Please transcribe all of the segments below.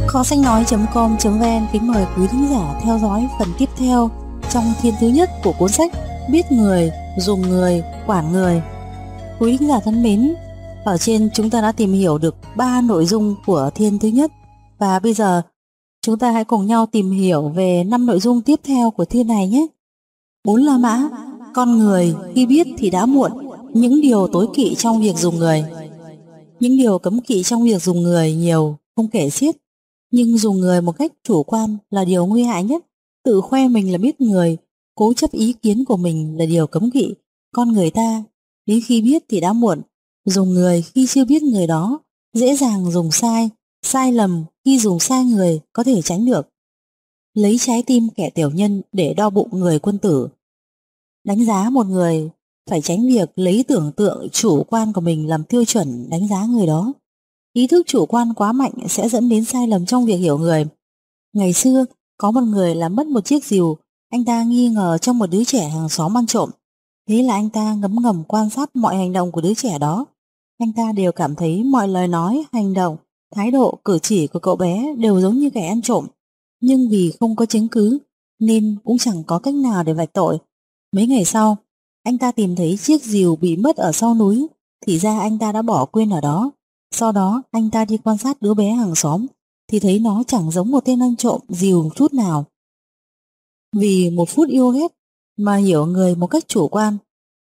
Kho sách nói.com.vn kính mời quý thính giả theo dõi phần tiếp theo trong thiên thứ nhất của cuốn sách Biết người, dùng người, quản người. Quý thính giả thân mến, ở trên chúng ta đã tìm hiểu được 3 nội dung của thiên thứ nhất, và bây giờ chúng ta hãy cùng nhau tìm hiểu về 5 nội dung tiếp theo của thiên này nhé. 4 La Mã, con người khi biết thì đã muộn, những điều tối kỵ trong việc dùng người. Những điều cấm kỵ trong việc dùng người nhiều không kể xiết, nhưng dùng người một cách chủ quan là điều nguy hại nhất. Tự khoe mình là biết người, cố chấp ý kiến của mình là điều cấm kỵ. Con người ta đến khi biết thì đã muộn, dùng người khi chưa biết người đó, dễ dàng dùng sai, sai lầm khi dùng sai người có thể tránh được. Lấy trái tim kẻ tiểu nhân để đo bụng người quân tử. Đánh giá một người phải tránh việc lấy tưởng tượng chủ quan của mình làm tiêu chuẩn đánh giá người đó. Ý thức chủ quan quá mạnh sẽ dẫn đến sai lầm trong việc hiểu người. Ngày xưa, có một người làm mất một chiếc rìu, anh ta nghi ngờ trong một đứa trẻ hàng xóm ăn trộm. Thế là anh ta ngấm ngầm quan sát mọi hành động của đứa trẻ đó. Anh ta đều cảm thấy mọi lời nói, hành động, thái độ, cử chỉ của cậu bé đều giống như kẻ ăn trộm. Nhưng vì không có chứng cứ, nên cũng chẳng có cách nào để vạch tội. Mấy ngày sau, anh ta tìm thấy chiếc rìu bị mất ở sau núi, thì ra anh ta đã bỏ quên ở đó. Sau đó anh ta đi quan sát đứa bé hàng xóm thì thấy nó chẳng giống một tên ăn trộm rìu chút nào. Vì một phút yêu ghét mà hiểu người một cách chủ quan.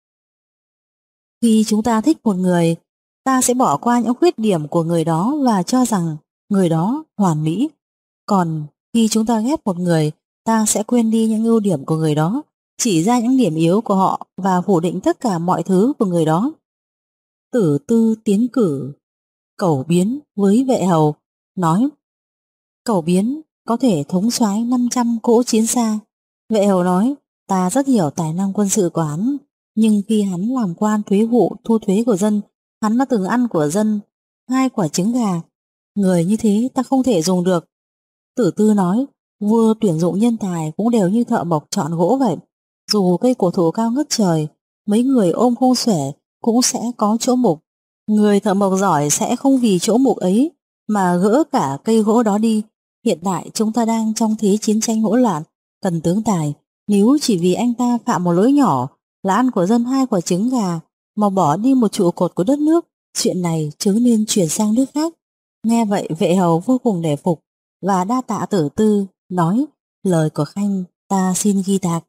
Khi chúng ta thích một người, ta sẽ bỏ qua những khuyết điểm của người đó và cho rằng người đó hoàn mỹ. Còn khi chúng ta ghét một người, ta sẽ quên đi những ưu điểm của người đó, chỉ ra những điểm yếu của họ và phủ định tất cả mọi thứ của người đó. Tử Tư tiến cử Cẩu Biến với Vệ Hầu, nói: Cẩu Biến có thể thống soái 500 cỗ chiến xa. Vệ Hầu nói: ta rất hiểu tài năng quân sự của hắn, nhưng khi hắn làm quan thuế vụ thu thuế của dân, hắn đã từng ăn của dân 2 quả trứng gà. Người như thế ta không thể dùng được. Tử Tư nói: vua tuyển dụng nhân tài cũng đều như thợ mộc chọn gỗ vậy. Dù cây cổ thụ cao ngất trời, mấy người ôm không xuể cũng sẽ có chỗ mục. Người thợ mộc giỏi sẽ không vì chỗ mục ấy mà gỡ cả cây gỗ đó đi. Hiện tại chúng ta đang trong thế chiến tranh hỗn loạn, cần tướng tài. Nếu chỉ vì anh ta phạm một lỗi nhỏ là ăn của dân 2 quả trứng gà mà bỏ đi một trụ cột của đất nước, chuyện này chớ nên chuyển sang nước khác. Nghe vậy Vệ Hầu vô cùng nể phục và đa tạ Tử Tư, nói: lời của khanh ta xin ghi tạc.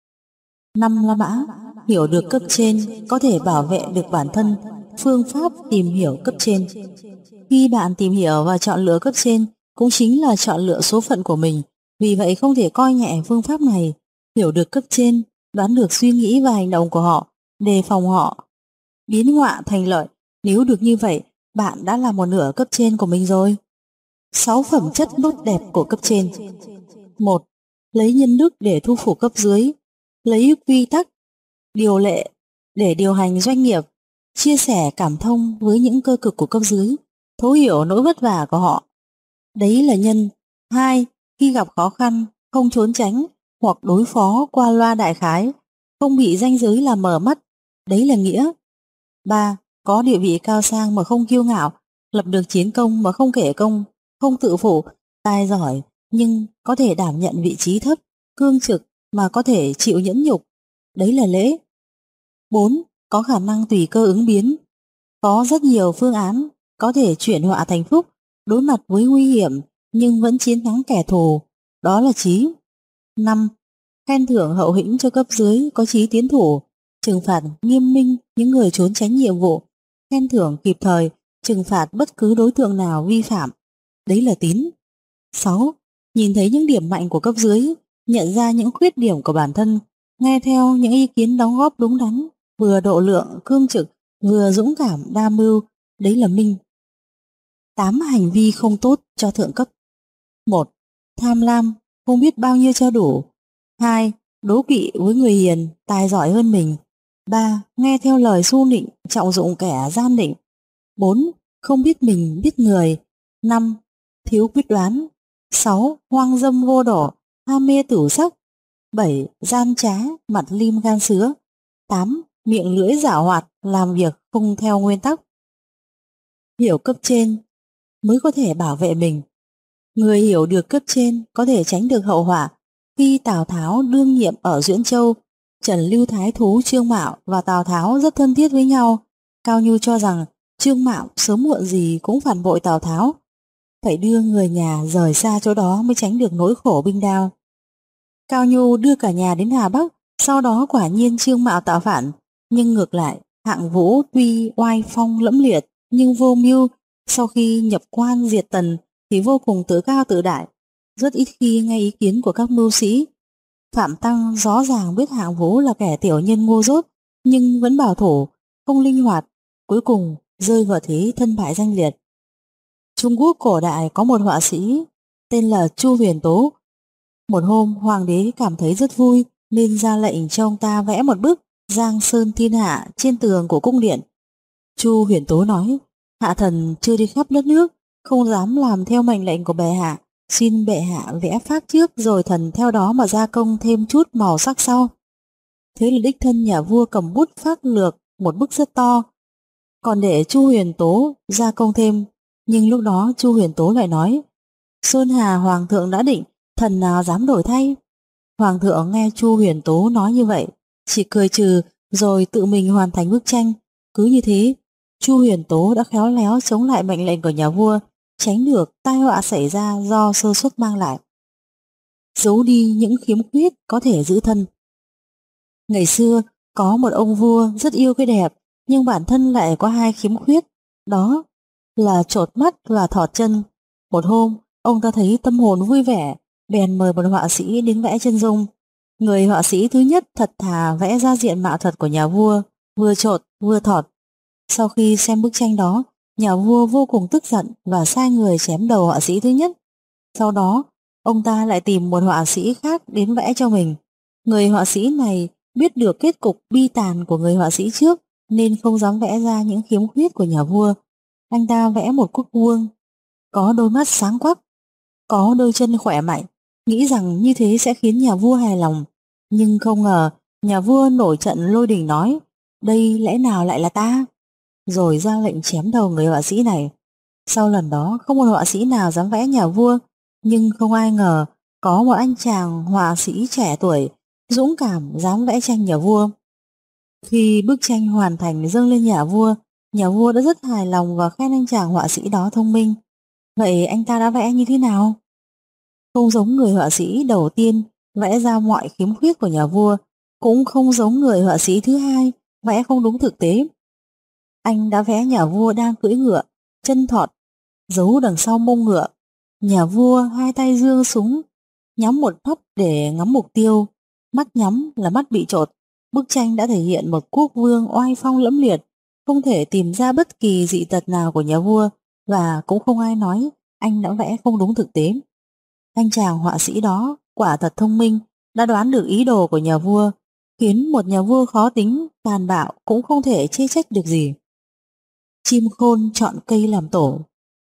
5 La Mã, hiểu được cấp trên có thể bảo vệ được bản thân. Phương pháp tìm hiểu cấp trên. Khi bạn tìm hiểu và chọn lựa cấp trên cũng chính là chọn lựa số phận của mình. Vì vậy không thể coi nhẹ phương pháp này. Hiểu được cấp trên, đoán được suy nghĩ và hành động của họ, đề phòng họ biến họa thành lợi. Nếu được như vậy, bạn đã là một nửa cấp trên của mình rồi. 6 phẩm chất tốt đẹp của cấp trên. 1. Lấy nhân đức để thu phục cấp dưới. Lấy quy tắc, điều lệ để điều hành doanh nghiệp. Chia sẻ cảm thông với những cơ cực của cấp dưới, thấu hiểu nỗi vất vả của họ. Đấy là nhân. 2. Khi gặp khó khăn, không trốn tránh hoặc đối phó qua loa đại khái, không bị ranh giới làm mờ mắt. Đấy là nghĩa. 3. Có địa vị cao sang mà không kiêu ngạo, lập được chiến công mà không kể công, không tự phụ, tài giỏi nhưng có thể đảm nhận vị trí thấp, cương trực mà có thể chịu nhẫn nhục. Đấy là lễ. 4. Có khả năng tùy cơ ứng biến, có rất nhiều phương án, có thể chuyển họa thành phúc, đối mặt với nguy hiểm nhưng vẫn chiến thắng kẻ thù. Đó là trí. 5. Khen thưởng hậu hĩnh cho cấp dưới có chí tiến thủ, trừng phạt nghiêm minh những người trốn tránh nhiệm vụ, khen thưởng kịp thời, trừng phạt bất cứ đối tượng nào vi phạm. Đấy là tín. 6. Nhìn thấy những điểm mạnh của cấp dưới, nhận ra những khuyết điểm của bản thân, nghe theo những ý kiến đóng góp đúng đắn, vừa độ lượng cương trực, vừa dũng cảm đa mưu. Đấy là minh. 8 hành vi không tốt cho thượng cấp. 1. Tham lam, không biết bao nhiêu cho đủ. 2. Đố kỵ với người hiền, tài giỏi hơn mình. 3. Nghe theo lời xu nịnh, trọng dụng kẻ gian định. 4. Không biết mình biết người. 5. Thiếu quyết đoán. 6. Hoang dâm vô độ, ham mê tửu sắc. 7. Gian trá, mặt lim gan sứa. 8. Miệng lưỡi giảo hoạt, làm việc không theo nguyên tắc. Hiểu cấp trên mới có thể bảo vệ mình. Người hiểu được cấp trên có thể tránh được hậu họa. Khi Tào Tháo đương nhiệm ở Duyễn Châu, Trần Lưu Thái Thú Trương Mạo và Tào Tháo rất thân thiết với nhau. Cao Nhu cho rằng Trương Mạo sớm muộn gì cũng phản bội Tào Tháo, phải đưa người nhà rời xa chỗ đó mới tránh được nỗi khổ binh đao. Cao Nhu đưa cả nhà đến Hà Bắc, sau đó quả nhiên Trương Mạo tạo phản, nhưng ngược lại Hạng Vũ tuy oai phong lẫm liệt nhưng vô mưu, sau khi nhập quan diệt Tần thì vô cùng tự cao tự đại, rất ít khi nghe ý kiến của các mưu sĩ. Phạm Tăng rõ ràng biết Hạng Vũ là kẻ tiểu nhân ngu dốt, nhưng vẫn bảo thủ, không linh hoạt, cuối cùng rơi vào thế thân bại danh liệt. Trung Quốc cổ đại có một họa sĩ tên là Chu Huyền Tố. Một hôm hoàng đế cảm thấy rất vui nên ra lệnh cho ông ta vẽ một bức Giang Sơn Thiên Hạ trên tường của cung điện. Chu Huyền Tố nói: hạ thần chưa đi khắp đất nước, không dám làm theo mệnh lệnh của bệ hạ, xin bệ hạ vẽ phác trước rồi thần theo đó mà gia công thêm chút màu sắc sau. Thế là đích thân nhà vua cầm bút phác lược một bức rất to, còn để Chu Huyền Tố gia công thêm. Nhưng lúc đó Chu Huyền Tố lại nói: Sơn Hà hoàng thượng đã định, thần nào dám đổi thay. Hoàng thượng nghe Chu Huyền Tố nói như vậy chỉ cười trừ rồi tự mình hoàn thành bức tranh. Cứ như thế Chu Huyền Tố đã khéo léo chống lại mệnh lệnh của nhà vua, tránh được tai họa xảy ra do sơ suất mang lại, giấu đi những khiếm khuyết có thể giữ thân. Ngày xưa có một ông vua rất yêu cái đẹp, nhưng bản thân lại có hai khiếm khuyết, đó là chột mắt và thọt chân. Một hôm ông ta thấy tâm hồn vui vẻ, bèn mời một họa sĩ đến vẽ chân dung. Người họa sĩ thứ nhất thật thà vẽ ra diện mạo thật của nhà vua, vừa chột vừa thọt. Sau khi xem bức tranh đó, nhà vua vô cùng tức giận và sai người chém đầu họa sĩ thứ nhất. Sau đó ông ta lại tìm một họa sĩ khác đến vẽ cho mình. Người họa sĩ này biết được kết cục bi tàn của người họa sĩ trước nên không dám vẽ ra những khiếm khuyết của nhà vua. Anh ta vẽ một quốc vương có đôi mắt sáng quắc, có đôi chân khỏe mạnh, nghĩ rằng như thế sẽ khiến nhà vua hài lòng. Nhưng không ngờ nhà vua nổi trận lôi đình nói: đây lẽ nào lại là ta? Rồi ra lệnh chém đầu người họa sĩ này. Sau lần đó không một họa sĩ nào dám vẽ nhà vua, nhưng không ai ngờ có một anh chàng họa sĩ trẻ tuổi dũng cảm dám vẽ tranh nhà vua. Khi bức tranh hoàn thành dâng lên nhà vua đã rất hài lòng và khen anh chàng họa sĩ đó thông minh. Vậy anh ta đã vẽ như thế nào? Không giống người họa sĩ đầu tiên vẽ ra mọi khiếm khuyết của nhà vua, cũng không giống người họa sĩ thứ hai vẽ không đúng thực tế. Anh đã vẽ nhà vua đang cưỡi ngựa, chân thọt, giấu đằng sau mông ngựa. Nhà vua hai tay giương súng, nhắm một mắt để ngắm mục tiêu, mắt nhắm là mắt bị chột. Bức tranh đã thể hiện một quốc vương oai phong lẫm liệt, không thể tìm ra bất kỳ dị tật nào của nhà vua, và cũng không ai nói anh đã vẽ không đúng thực tế. Anh chàng họa sĩ đó quả thật thông minh, đã đoán được ý đồ của nhà vua, khiến một nhà vua khó tính, tàn bạo cũng không thể chê trách được gì. Chim khôn chọn cây làm tổ.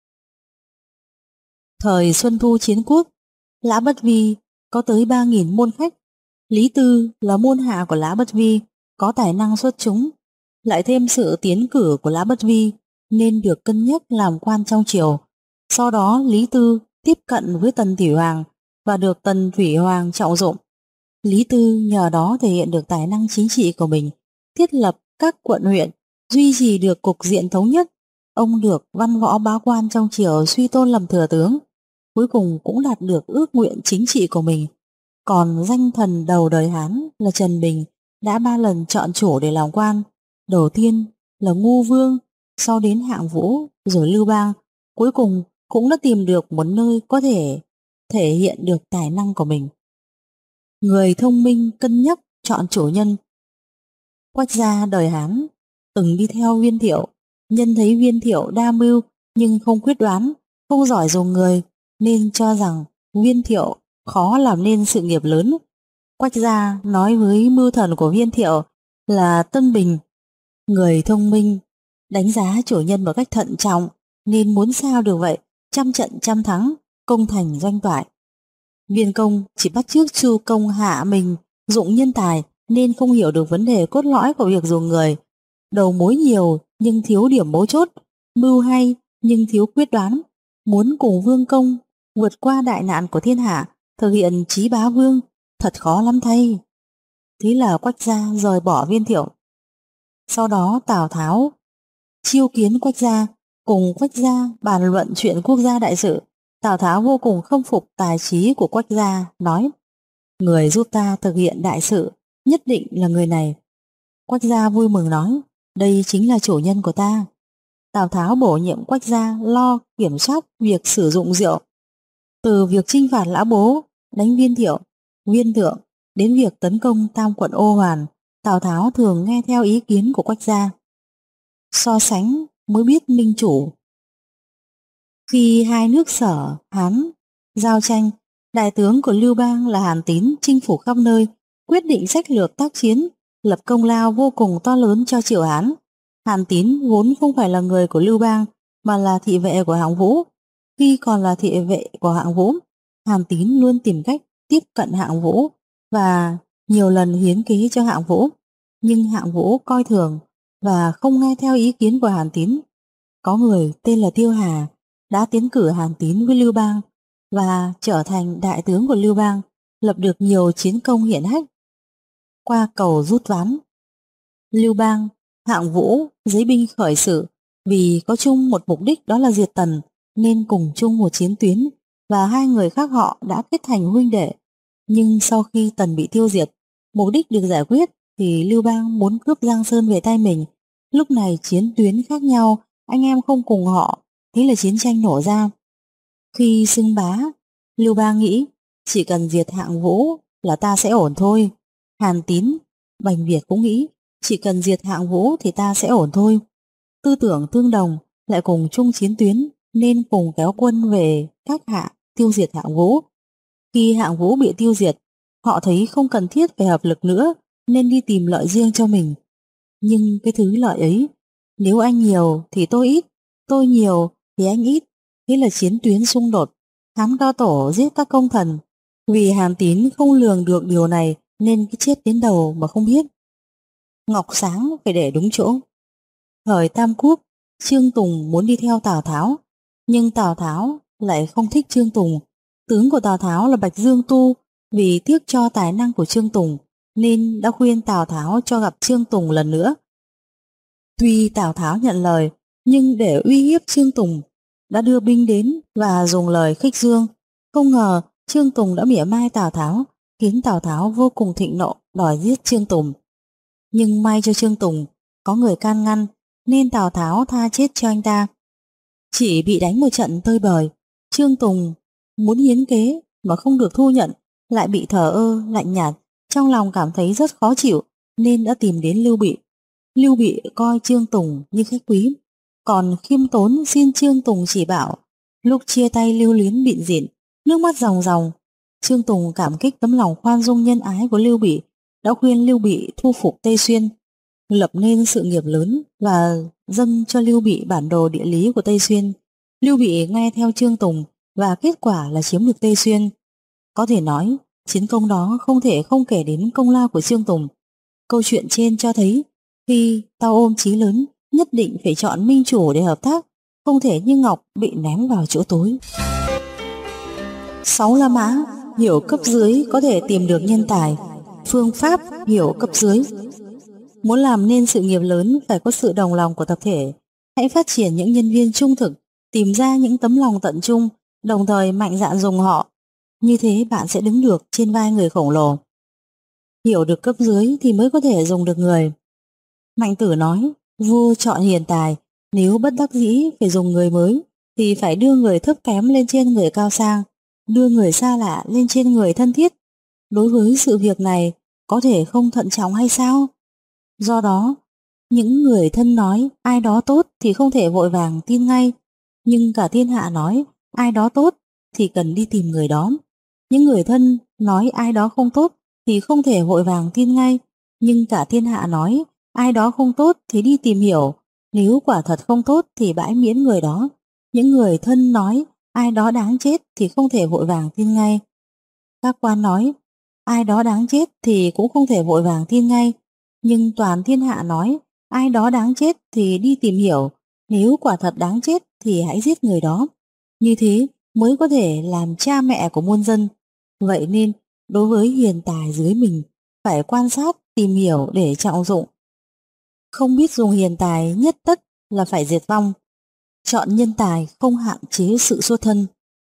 Thời Xuân Thu Chiến Quốc, Lã Bất Vi có tới 3.000 môn khách. Lý Tư là môn hạ của Lã Bất Vi, có tài năng xuất chúng, lại thêm sự tiến cử của Lã Bất Vi nên được cân nhắc làm quan trong triều. Sau đó Lý Tư tiếp cận với Tần Thủy Hoàng và được Tần Thủy Hoàng trọng dụng. Lý Tư nhờ đó thể hiện được tài năng chính trị của mình, thiết lập các quận huyện, duy trì được cục diện thống nhất. Ông được văn võ bá quan trong triều suy tôn làm thừa tướng, cuối cùng cũng đạt được ước nguyện chính trị của mình. Còn danh thần đầu đời Hán là Trần Bình đã 3 lần chọn chủ để làm quan. Đầu tiên là Ngu Vương, sau đến Hạng Vũ, rồi Lưu Bang. Cuối cùng cũng đã tìm được một nơi có thể thể hiện được tài năng của mình. Người thông minh cân nhắc chọn chủ nhân. Quách gia đời Hán từng đi theo Viên Thiệu, nhân thấy Viên Thiệu đa mưu nhưng không quyết đoán, không giỏi dùng người, nên cho rằng Viên Thiệu khó làm nên sự nghiệp lớn. Quách gia nói với mưu thần của Viên Thiệu là Tân Bình: người thông minh đánh giá chủ nhân một cách thận trọng, nên muốn sao được vậy, trăm trận trăm thắng, công thành doanh toại. Viên Công chỉ bắt chước Chu Công hạ mình dụng nhân tài, nên không hiểu được vấn đề cốt lõi của việc dùng người. Đầu mối nhiều nhưng thiếu điểm mấu chốt, mưu hay nhưng thiếu quyết đoán. Muốn cùng Vương Công vượt qua đại nạn của thiên hạ, thực hiện chí bá vương, thật khó lắm thay. Thế là Quách gia rời bỏ Viên Thiệu. Sau đó Tào Tháo chiêu kiến Quách gia, cùng Quách gia bàn luận chuyện quốc gia đại sự. Tào Tháo vô cùng khâm phục tài trí của Quách gia, nói: người giúp ta thực hiện đại sự nhất định là người này. Quách gia vui mừng nói: đây chính là chủ nhân của ta. Tào Tháo bổ nhiệm Quách gia lo kiểm soát việc sử dụng rượu. Từ việc chinh phạt Lã Bố, đánh Viên Thiệu, Viên Thượng đến việc tấn công Tam quận Ô Hoàn, Tào Tháo thường nghe theo ý kiến của Quách gia. So sánh mới biết minh chủ. Khi hai nước Sở, Hán giao tranh, đại tướng của Lưu Bang là Hàn Tín chinh phục khắp nơi, quyết định sách lược tác chiến, lập công lao vô cùng to lớn cho Triệu Hán. Hàn Tín vốn không phải là người của Lưu Bang mà là thị vệ của Hạng Vũ. Khi còn là thị vệ của Hạng Vũ, Hàn Tín luôn tìm cách tiếp cận Hạng Vũ và nhiều lần hiến kế cho Hạng Vũ, nhưng Hạng Vũ coi thường và không nghe theo ý kiến của Hàn Tín. Có người tên là Tiêu Hà đã tiến cử Hàn Tín với Lưu Bang và trở thành đại tướng của Lưu Bang, lập được nhiều chiến công hiển hách. Qua cầu rút ván, Lưu Bang, Hạng Vũ giấy binh khởi sự, vì có chung một mục đích, đó là diệt Tần, nên cùng chung một chiến tuyến và hai người khác họ đã kết thành huynh đệ. Nhưng sau khi Tần bị tiêu diệt, mục đích được giải quyết thì Lưu Bang muốn cướp Giang Sơn về tay mình. Lúc này chiến tuyến khác nhau, anh em không cùng họ, thế là chiến tranh nổ ra. Khi xưng bá, Lưu Bang nghĩ chỉ cần diệt Hạng Vũ là ta sẽ ổn thôi. Hàn Tín, Bành Việt cũng nghĩ chỉ cần diệt Hạng Vũ thì ta sẽ ổn thôi. Tư tưởng tương đồng, lại cùng chung chiến tuyến nên cùng kéo quân về các hạ tiêu diệt Hạng Vũ. Khi Hạng Vũ bị tiêu diệt, họ thấy không cần thiết phải hợp lực nữa nên đi tìm lợi riêng cho mình. Nhưng cái thứ lợi ấy, nếu anh nhiều thì tôi ít, tôi nhiều thì anh ít, thế là chiến tuyến xung đột. Hán Cao Tổ giết các công thần. Vì Hàn Tín không lường được điều này nên cái chết đến đầu mà không biết. Ngọc sáng phải để đúng chỗ. Thời Tam Quốc, Trương Tùng muốn đi theo Tào Tháo, nhưng Tào Tháo lại không thích Trương Tùng. Tướng của Tào Tháo là Bạch Dương Tu, vì tiếc cho tài năng của Trương Tùng nên đã khuyên Tào Tháo cho gặp Trương Tùng lần nữa. Tuy Tào Tháo nhận lời, nhưng để uy hiếp Trương Tùng đã đưa binh đến và dùng lời khích dương. Không ngờ Trương Tùng đã mỉa mai Tào Tháo, khiến Tào Tháo vô cùng thịnh nộ đòi giết Trương Tùng. Nhưng may cho Trương Tùng có người can ngăn nên Tào Tháo tha chết cho anh ta. Chỉ bị đánh một trận tơi bời, Trương Tùng muốn hiến kế mà không được thu nhận, lại bị thờ ơ lạnh nhạt, trong lòng cảm thấy rất khó chịu nên đã tìm đến Lưu Bị. Lưu Bị coi Trương Tùng như khách quý, còn khiêm tốn xin Trương Tùng chỉ bảo. Lúc chia tay lưu luyến bịn rịn, nước mắt ròng ròng. Trương Tùng cảm kích tấm lòng khoan dung nhân ái của Lưu Bị, đã khuyên Lưu Bị thu phục Tây Xuyên, lập nên sự nghiệp lớn và dâng cho Lưu Bị bản đồ địa lý của Tây Xuyên. Lưu Bị nghe theo Trương Tùng và kết quả là chiếm được Tây Xuyên. Có thể nói chiến công đó không thể không kể đến công lao của Trương Tùng. Câu chuyện trên cho thấy khi tao ôm chí lớn, nhất định phải chọn minh chủ để hợp tác, không thể như Ngọc bị ném vào chỗ tối. 6 La Mã, hiểu cấp dưới có thể tìm được nhân tài. Phương pháp hiểu cấp dưới. Muốn làm nên sự nghiệp lớn phải có sự đồng lòng của tập thể. Hãy phát triển những nhân viên trung thực, tìm ra những tấm lòng tận trung, đồng thời mạnh dạn dùng họ. Như thế bạn sẽ đứng được trên vai người khổng lồ. Hiểu được cấp dưới thì mới có thể dùng được người. Mạnh Tử nói, vua chọn hiền tài, nếu bất đắc dĩ phải dùng người mới thì phải đưa người thấp kém lên trên người cao sang, đưa người xa lạ lên trên người thân thiết. Đối với sự việc này có thể không thận trọng hay sao? Do đó, những người thân nói ai đó tốt thì không thể vội vàng tin ngay, nhưng cả thiên hạ nói ai đó tốt thì cần đi tìm người đó. Những người thân nói ai đó không tốt thì không thể vội vàng tin ngay, nhưng cả thiên hạ nói ai đó không tốt thì đi tìm hiểu, nếu quả thật không tốt thì bãi miễn người đó. Những người thân nói ai đó đáng chết thì không thể vội vàng tin ngay. Các quan nói ai đó đáng chết thì cũng không thể vội vàng tin ngay, nhưng toàn thiên hạ nói ai đó đáng chết thì đi tìm hiểu, nếu quả thật đáng chết thì hãy giết người đó. Như thế mới có thể làm cha mẹ của muôn dân. Vậy nên đối với hiền tài dưới mình phải quan sát tìm hiểu để trọng dụng. Không biết dùng hiền tài nhất tất là phải diệt vong. Chọn nhân tài không hạn chế sự xuất thân.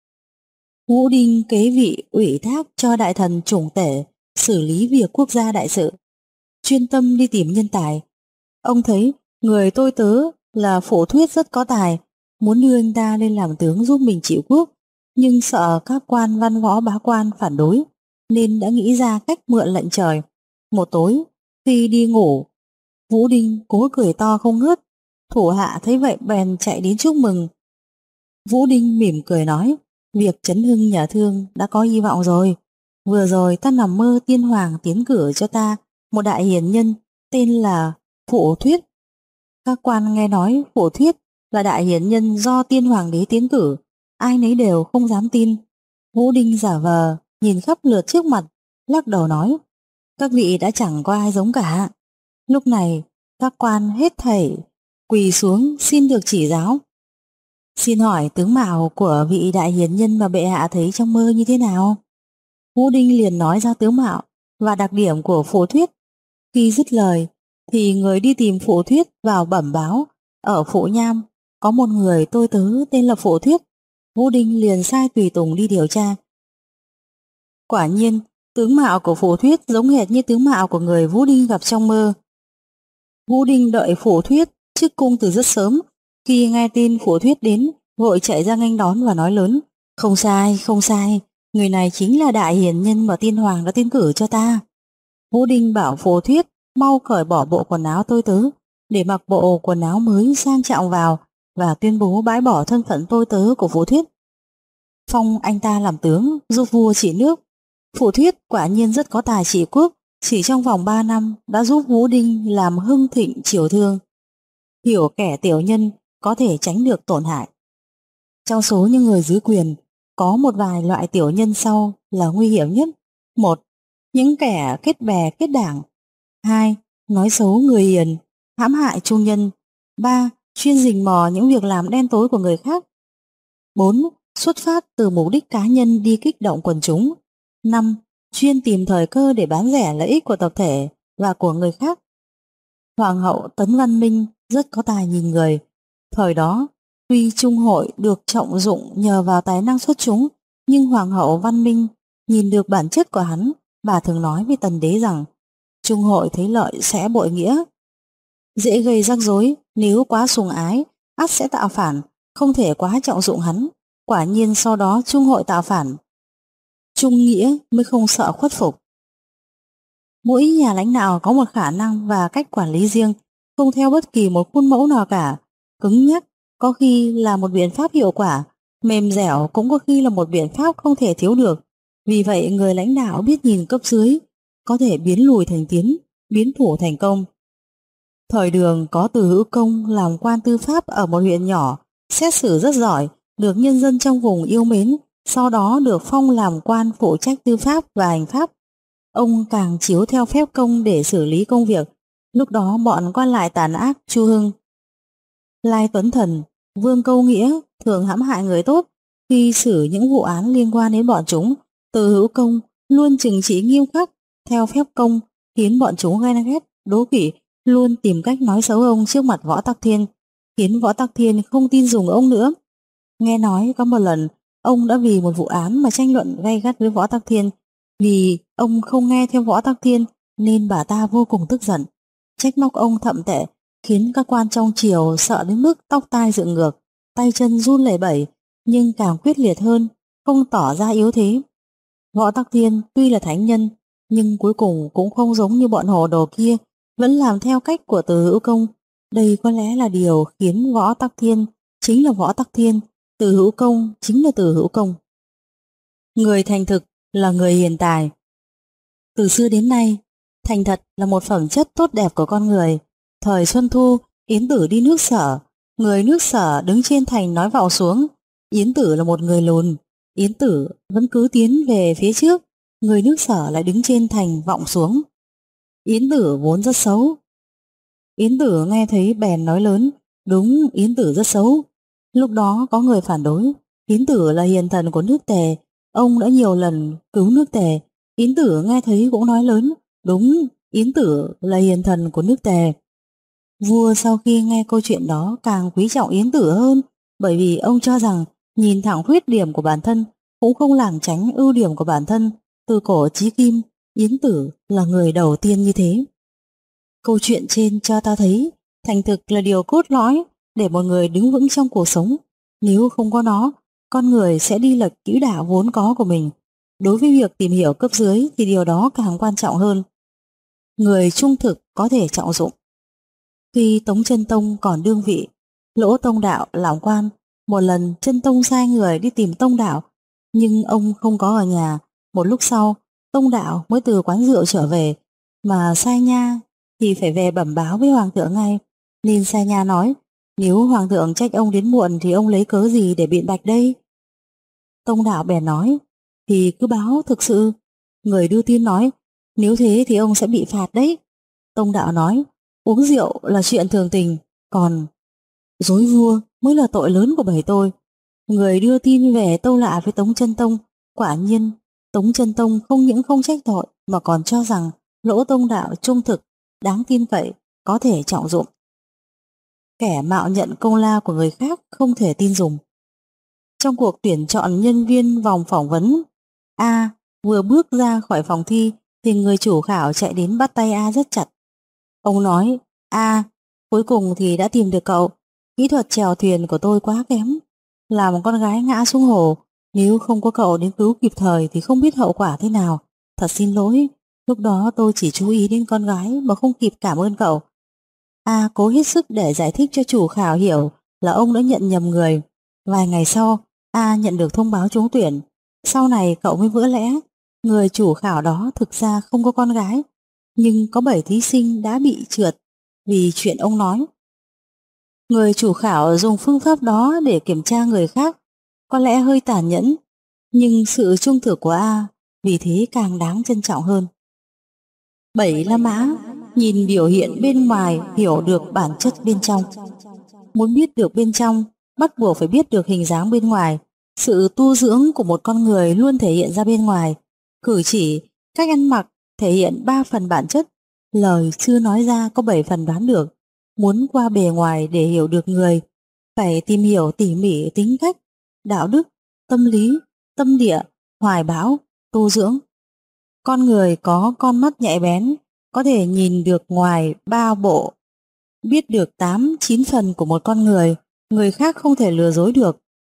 Vũ Đinh kế vị ủy thác cho đại thần chủng tể xử lý việc quốc gia đại sự, chuyên tâm đi tìm nhân tài. Ông thấy người tôi tớ là Phổ Thuyết rất có tài, muốn đưa anh ta lên làm tướng giúp mình trị quốc, nhưng sợ các quan văn võ bá quan phản đối, nên đã nghĩ ra cách mượn lệnh trời. Một tối, khi đi ngủ, Vũ Đinh cố cười to không ngớt. Thủ hạ thấy vậy bèn chạy đến chúc mừng. Vũ Đinh mỉm cười nói, việc chấn hưng nhà Thương đã có hy vọng rồi. Vừa rồi ta nằm mơ tiên hoàng tiến cử cho ta một đại hiền nhân tên là Phổ Thuyết. Các quan nghe nói Phổ Thuyết là đại hiền nhân do tiên hoàng đế tiến cử, ai nấy đều không dám tin. Vũ Đinh giả vờ nhìn khắp lượt trước mặt, lắc đầu nói, các vị đã chẳng có ai giống cả. Lúc này các quan hết thảy quỳ xuống xin được chỉ giáo. Xin hỏi tướng mạo của vị đại hiền nhân mà bệ hạ thấy trong mơ như thế nào? Vũ Đinh liền nói ra tướng mạo và đặc điểm của Phổ Thuyết. Khi dứt lời thì người đi tìm Phổ Thuyết vào bẩm báo ở Phổ Nham có một người tôi tớ tên là Phổ Thuyết. Vũ Đinh liền sai tùy tùng đi điều tra. Quả nhiên tướng mạo của Phổ Thuyết giống hệt như tướng mạo của người Vũ Đinh gặp trong mơ. Vũ Đinh đợi Phổ Thuyết trước cung từ rất sớm. Khi nghe tin Phổ Thuyết đến, vội chạy ra nghênh đón và nói lớn, không sai, không sai, người này chính là đại hiền nhân mà tiên hoàng đã tiến cử cho ta. Vũ Đinh bảo Phổ Thuyết mau cởi bỏ bộ quần áo tôi tớ, để mặc bộ quần áo mới sang trọng vào, và tuyên bố bãi bỏ thân phận tôi tớ của Phổ Thuyết, phong anh ta làm tướng giúp vua trị nước. Phổ Thuyết quả nhiên rất có tài trị quốc, chỉ trong vòng 3 năm đã giúp Vũ Đinh làm hưng thịnh triều Thương. Hiểu kẻ tiểu nhân có thể tránh được tổn hại. Trong số những người dưới quyền, có một vài loại tiểu nhân sau là nguy hiểm nhất. 1. Những kẻ kết bè kết đảng. 2. Nói xấu người hiền, hãm hại trung nhân. 3. Chuyên rình mò những việc làm đen tối của người khác. 4. Xuất phát từ mục đích cá nhân đi kích động quần chúng. 5. Chuyên tìm thời cơ để bán rẻ lợi ích của tập thể và của người khác. Hoàng hậu Tấn Văn Minh rất có tài nhìn người. Thời đó, tuy Trung Hội được trọng dụng nhờ vào tài năng xuất chúng, nhưng Hoàng hậu Văn Minh nhìn được bản chất của hắn. Bà thường nói với Tần Đế rằng Trung Hội thấy lợi sẽ bội nghĩa, dễ gây rắc rối, nếu quá sùng ái ắt sẽ tạo phản, không thể quá trọng dụng hắn. Quả nhiên sau đó Trung Hội tạo phản, Trung Nghĩa mới không sợ khuất phục. Mỗi nhà lãnh đạo có một khả năng và cách quản lý riêng, không theo bất kỳ một khuôn mẫu nào cả. Cứng nhắc có khi là một biện pháp hiệu quả, mềm dẻo cũng có khi là một biện pháp không thể thiếu được. Vì vậy người lãnh đạo biết nhìn cấp dưới, có thể biến lùi thành tiến, biến thủ thành công. Thời Đường có Từ Hữu Công làm quan tư pháp ở một huyện nhỏ, xét xử rất giỏi, được nhân dân trong vùng yêu mến, sau đó được phong làm quan phụ trách tư pháp và hành pháp. Ông càng chiếu theo phép công để xử lý công việc. Lúc đó bọn quan lại tàn ác Chu Hưng, Lai Tuấn Thần, Vương Câu Nghĩa thường hãm hại người tốt. Khi xử những vụ án liên quan đến bọn chúng, Từ Hữu Công luôn trừng trị nghiêm khắc theo phép công, khiến bọn chúng ghen ghét, đố kỵ, luôn tìm cách nói xấu ông trước mặt Võ Tắc Thiên, khiến Võ Tắc Thiên không tin dùng ông nữa. Nghe nói có một lần ông đã vì một vụ án mà tranh luận gay gắt với Võ Tắc Thiên. Vì ông không nghe theo Võ Tắc Thiên nên bà ta vô cùng tức giận, trách móc ông thậm tệ, khiến các quan trong triều sợ đến mức tóc tai dựng ngược, tay chân run lẩy bẩy, nhưng càng quyết liệt hơn, không tỏ ra yếu thế. Võ Tắc Thiên tuy là thánh nhân, nhưng cuối cùng cũng không giống như bọn hồ đồ kia, vẫn làm theo cách của Từ Hữu Công. Đây có lẽ là điều khiến Võ Tắc Thiên chính là Võ Tắc Thiên, Từ Hữu Công chính là Từ Hữu Công. Người thành thực là người hiền tài. Từ xưa đến nay, thành thật là một phẩm chất tốt đẹp của con người. Thời Xuân Thu, Yến Tử đi nước Sở, người nước Sở đứng trên thành nói vọng xuống. Yến Tử là một người lùn, Yến Tử vẫn cứ tiến về phía trước, người nước Sở lại đứng trên thành vọng xuống. Yến Tử vốn rất xấu. Yến Tử nghe thấy bèn nói lớn, đúng, Yến Tử rất xấu. Lúc đó có người phản đối, Yến Tử là hiền thần của nước Tề, ông đã nhiều lần cứu nước Tề. Yến Tử nghe thấy cũng nói lớn, đúng, Yến Tử là hiền thần của nước Tề. Vua sau khi nghe câu chuyện đó càng quý trọng Yến Tử hơn, bởi vì ông cho rằng nhìn thẳng khuyết điểm của bản thân cũng không lảng tránh ưu điểm của bản thân. Từ cổ chí kim, Yến Tử là người đầu tiên như thế. Câu chuyện trên cho ta thấy thành thực là điều cốt lõi để một người đứng vững trong cuộc sống. Nếu không có nó, con người sẽ đi lệch quỹ đạo vốn có của mình. Đối với việc tìm hiểu cấp dưới thì điều đó càng quan trọng hơn. Người trung thực có thể trọng dụng. Khi Tống Chân Tông còn đương vị, Lỗ Tông Đạo làm quan, một lần Chân Tông sai người đi tìm Tông Đạo, nhưng ông không có ở nhà. Một lúc sau, Tông Đạo mới từ quán rượu trở về, mà Sai Nha thì phải về bẩm báo với Hoàng thượng ngay. Nên Sai Nha nói, nếu Hoàng thượng trách ông đến muộn thì ông lấy cớ gì để biện bạch đây? Tông Đạo bèn nói, thì cứ báo thực sự. Người đưa tin nói, nếu thế thì ông sẽ bị phạt đấy. Tông Đạo nói, uống rượu là chuyện thường tình, còn dối vua mới là tội lớn của bầy tôi. Người đưa tin về tâu lạ với Tống Chân Tông. Quả nhiên Tống Chân Tông không những không trách tội mà còn cho rằng Lỗ Tông Đạo trung thực, đáng tin cậy, có thể trọng dụng. Kẻ mạo nhận công lao của người khác không thể tin dùng. Trong cuộc tuyển chọn nhân viên vòng phỏng vấn, A vừa bước ra khỏi phòng thi thì người chủ khảo chạy đến bắt tay A rất chặt. Ông nói, A, cuối cùng thì đã tìm được cậu. Kỹ thuật chèo thuyền của tôi quá kém, là một con gái ngã xuống hồ. Nếu không có cậu đến cứu kịp thời thì không biết hậu quả thế nào. Thật xin lỗi, lúc đó tôi chỉ chú ý đến con gái mà không kịp cảm ơn cậu. A cố hết sức để giải thích cho chủ khảo hiểu là ông đã nhận nhầm người. Vài ngày sau, A nhận được thông báo trúng tuyển. Sau này cậu mới vỡ lẽ, người chủ khảo đó thực ra không có con gái, nhưng có 7 thí sinh đã bị trượt vì chuyện ông nói. Người chủ khảo dùng phương pháp đó để kiểm tra người khác, có lẽ hơi tàn nhẫn, nhưng sự trung thực của A vì thế càng đáng trân trọng hơn. 7 La Mã nhìn biểu hiện bên ngoài hiểu được bản chất bên trong. Muốn biết được bên trong, bắt buộc phải biết được hình dáng bên ngoài. Sự tu dưỡng của một con người luôn thể hiện ra bên ngoài. Cử chỉ, cách ăn mặc thể hiện 3 phần bản chất, lời chưa nói ra có 7 phần đoán được. Muốn qua bề ngoài để hiểu được người, phải tìm hiểu tỉ mỉ tính cách, đạo đức, tâm lý, tâm địa, hoài bão, tu dưỡng. Con người có con mắt nhạy bén, có thể nhìn được ngoài 3 bộ, biết được 8-9 phần của một con người, người khác không thể lừa dối được.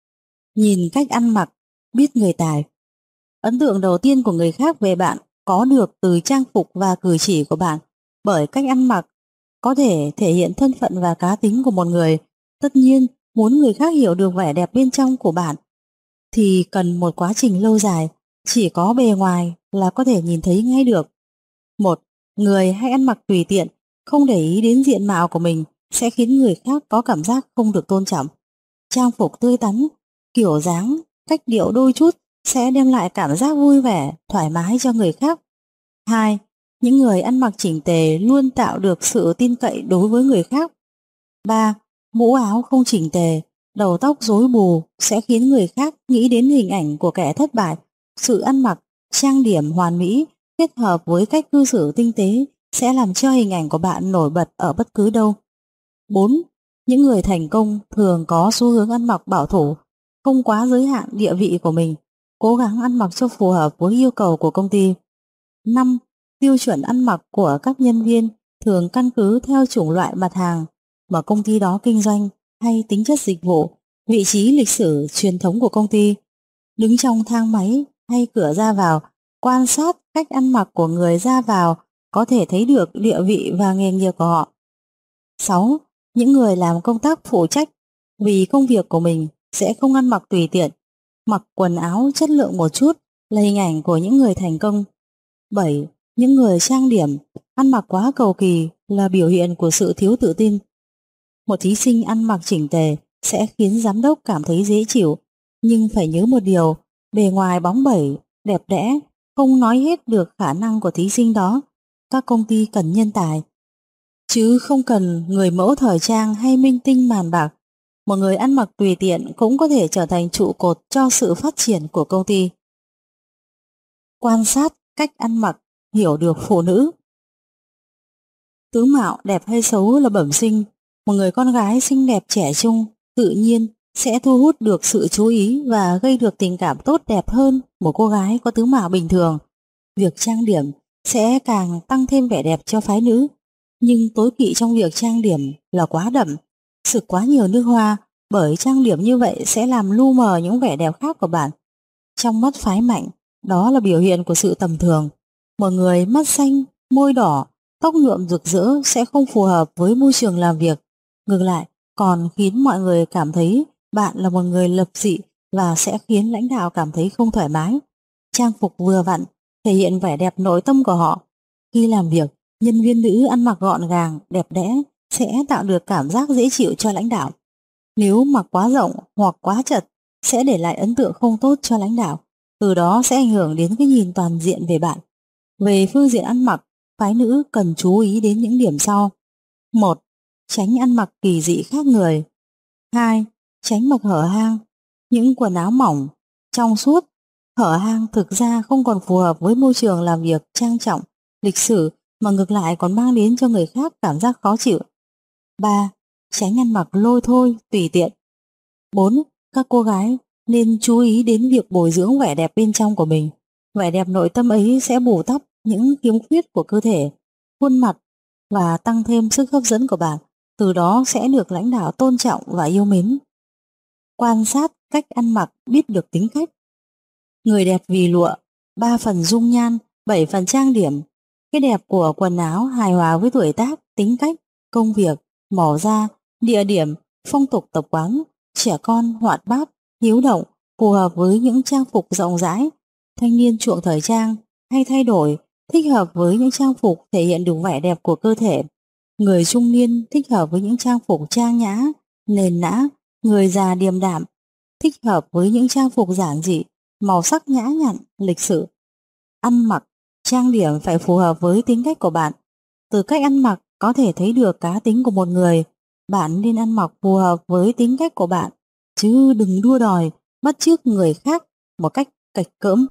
Nhìn cách ăn mặc, biết người tài. Ấn tượng đầu tiên của người khác về bạn có được từ trang phục và cử chỉ của bạn, bởi cách ăn mặc có thể thể hiện thân phận và cá tính của một người. Tất nhiên, muốn người khác hiểu được vẻ đẹp bên trong của bạn thì cần một quá trình lâu dài, chỉ có bề ngoài là có thể nhìn thấy ngay được. Một người hay ăn mặc tùy tiện, không để ý đến diện mạo của mình sẽ khiến người khác có cảm giác không được tôn trọng. Trang phục tươi tắn, kiểu dáng, cách điệu đôi chút sẽ đem lại cảm giác vui vẻ, thoải mái cho người khác. 2. Những người ăn mặc chỉnh tề luôn tạo được sự tin cậy đối với người khác. 3. Mũ áo không chỉnh tề, đầu tóc rối bù sẽ khiến người khác nghĩ đến hình ảnh của kẻ thất bại. Sự ăn mặc, trang điểm hoàn mỹ kết hợp với cách cư xử tinh tế sẽ làm cho hình ảnh của bạn nổi bật ở bất cứ đâu. 4. Những người thành công thường có xu hướng ăn mặc bảo thủ, không quá giới hạn địa vị của mình, cố gắng ăn mặc cho phù hợp với yêu cầu của công ty. 5. Tiêu chuẩn ăn mặc của các nhân viên thường căn cứ theo chủng loại mặt hàng mà công ty đó kinh doanh hay tính chất dịch vụ, vị trí lịch sử truyền thống của công ty. Đứng trong thang máy hay cửa ra vào, quan sát cách ăn mặc của người ra vào có thể thấy được địa vị và nghề nghiệp của họ. 6. Những người làm công tác phụ trách vì công việc của mình sẽ không ăn mặc tùy tiện. Mặc quần áo chất lượng một chút là hình ảnh của những người thành công. 7. Những người trang điểm, ăn mặc quá cầu kỳ là biểu hiện của sự thiếu tự tin. Một thí sinh ăn mặc chỉnh tề sẽ khiến giám đốc cảm thấy dễ chịu, nhưng phải nhớ một điều, bề ngoài bóng bẩy, đẹp đẽ, không nói hết được khả năng của thí sinh đó. Các công ty cần nhân tài, chứ không cần người mẫu thời trang hay minh tinh màn bạc. một người ăn mặc tùy tiện cũng có thể trở thành trụ cột cho sự phát triển của công ty. Quan sát cách ăn mặc, hiểu được phụ nữ. Tướng mạo đẹp hay xấu là bẩm sinh. Một người con gái xinh đẹp trẻ trung tự nhiên sẽ thu hút được sự chú ý và gây được tình cảm tốt đẹp hơn một cô gái có tướng mạo bình thường. Việc trang điểm sẽ càng tăng thêm vẻ đẹp cho phái nữ, nhưng tối kỵ trong việc trang điểm là quá đậm, sực quá nhiều nước hoa, bởi trang điểm như vậy sẽ làm lu mờ những vẻ đẹp khác của bạn. Trong mắt phái mạnh, đó là biểu hiện của sự tầm thường. Một người mắt xanh, môi đỏ, tóc nhuộm rực rỡ sẽ không phù hợp với môi trường làm việc. Ngược lại, còn khiến mọi người cảm thấy bạn là một người lập dị và sẽ khiến lãnh đạo cảm thấy không thoải mái. Trang phục vừa vặn thể hiện vẻ đẹp nội tâm của họ. Khi làm việc, nhân viên nữ ăn mặc gọn gàng, đẹp đẽ sẽ tạo được cảm giác dễ chịu cho lãnh đạo. Nếu mặc quá rộng hoặc quá chật sẽ để lại ấn tượng không tốt cho lãnh đạo, từ đó sẽ ảnh hưởng đến cái nhìn toàn diện về bạn. Về phương diện ăn mặc, phái nữ cần chú ý đến những điểm sau. 1. Tránh ăn mặc kỳ dị khác người. 2. Tránh mặc hở hang. Những quần áo mỏng, trong suốt, hở hang thực ra không còn phù hợp với môi trường làm việc trang trọng, lịch sử, mà ngược lại còn mang đến cho người khác cảm giác khó chịu. 3. Tránh ăn mặc lôi thôi, tùy tiện. 4. Các cô gái nên chú ý đến việc bồi dưỡng vẻ đẹp bên trong của mình. Vẻ đẹp nội tâm ấy sẽ bù đắp những khiếm khuyết của cơ thể, khuôn mặt và tăng thêm sức hấp dẫn của bạn, từ đó sẽ được lãnh đạo tôn trọng và yêu mến. Quan sát cách ăn mặc biết được tính cách. Người đẹp vì lụa, 3 phần dung nhan, 7 phần trang điểm. Cái đẹp của quần áo hài hòa với tuổi tác, tính cách, công việc, màu da, địa điểm, phong tục tập quán, trẻ con, hoạt bát, hiếu động, phù hợp với những trang phục rộng rãi. Thanh niên chuộng thời trang, hay thay đổi, thích hợp với những trang phục thể hiện được vẻ đẹp của cơ thể. Người trung niên thích hợp với những trang phục trang nhã, nền nã. Người già điềm đạm, thích hợp với những trang phục giản dị, màu sắc nhã nhặn, lịch sự. Ăn mặc, trang điểm phải phù hợp với tính cách của bạn. Từ cách ăn mặc có thể thấy được cá tính của một người. Bạn nên ăn mặc phù hợp với tính cách của bạn, chứ đừng đua đòi, bắt chước người khác một cách cạch cỡm.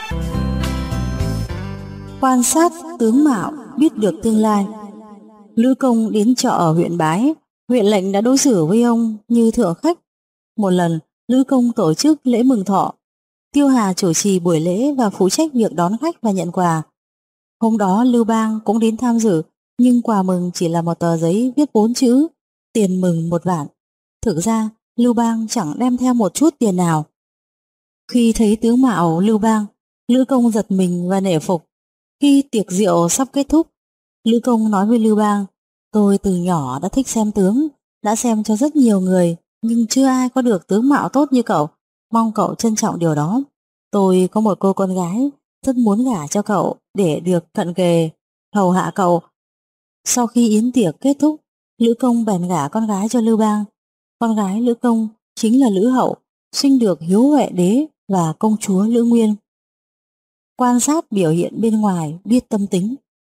Quan sát tướng mạo biết được tương lai. Lữ Công đến trọ ở huyện Bái, huyện lệnh đã đối xử với ông như thượng khách. Một lần, Lữ Công tổ chức lễ mừng thọ. Tiêu Hà chủ trì buổi lễ và phụ trách việc đón khách và nhận quà. Hôm đó Lưu Bang cũng đến tham dự, nhưng quà mừng chỉ là một tờ giấy viết 4 chữ: tiền mừng 1 vạn. Thực ra, Lưu Bang chẳng đem theo một chút tiền nào. Khi thấy tướng mạo Lưu Bang, Lữ Công giật mình và nể phục. Khi tiệc rượu sắp kết thúc, Lữ Công nói với Lưu Bang: tôi từ nhỏ đã thích xem tướng, đã xem cho rất nhiều người, nhưng chưa ai có được tướng mạo tốt như cậu. Mong cậu trân trọng điều đó. Tôi có một cô con gái, rất muốn gả cho cậu để được cận kề, hầu hạ cậu. Sau khi yến tiệc kết thúc, Lữ Công bèn gả con gái cho Lưu Bang. Con gái Lữ Công chính là Lữ Hậu, sinh được Hiếu Huệ Đế và công chúa Lữ Nguyên. Quan sát biểu hiện bên ngoài biết tâm tính.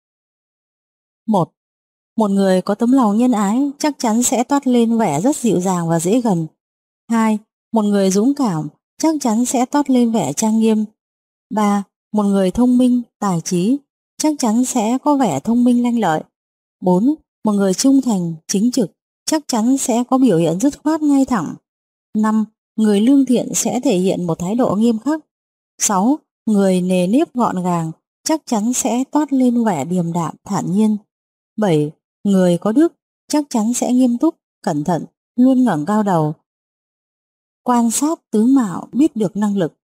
1. Một người có tấm lòng nhân ái chắc chắn sẽ toát lên vẻ rất dịu dàng và dễ gần. 2. Một người dũng cảm chắc chắn sẽ toát lên vẻ trang nghiêm. 3. Một người thông minh, tài trí chắc chắn sẽ có vẻ thông minh lanh lợi. 4. Một người trung thành, chính trực chắc chắn sẽ có biểu hiện dứt khoát ngay thẳng. 5. Người lương thiện sẽ thể hiện một thái độ nghiêm khắc. 6. Người nề nếp gọn gàng chắc chắn sẽ toát lên vẻ điềm đạm, thản nhiên. 7. Người có đức chắc chắn sẽ nghiêm túc, cẩn thận, luôn ngẩng cao đầu. Quan sát tướng mạo biết được năng lực.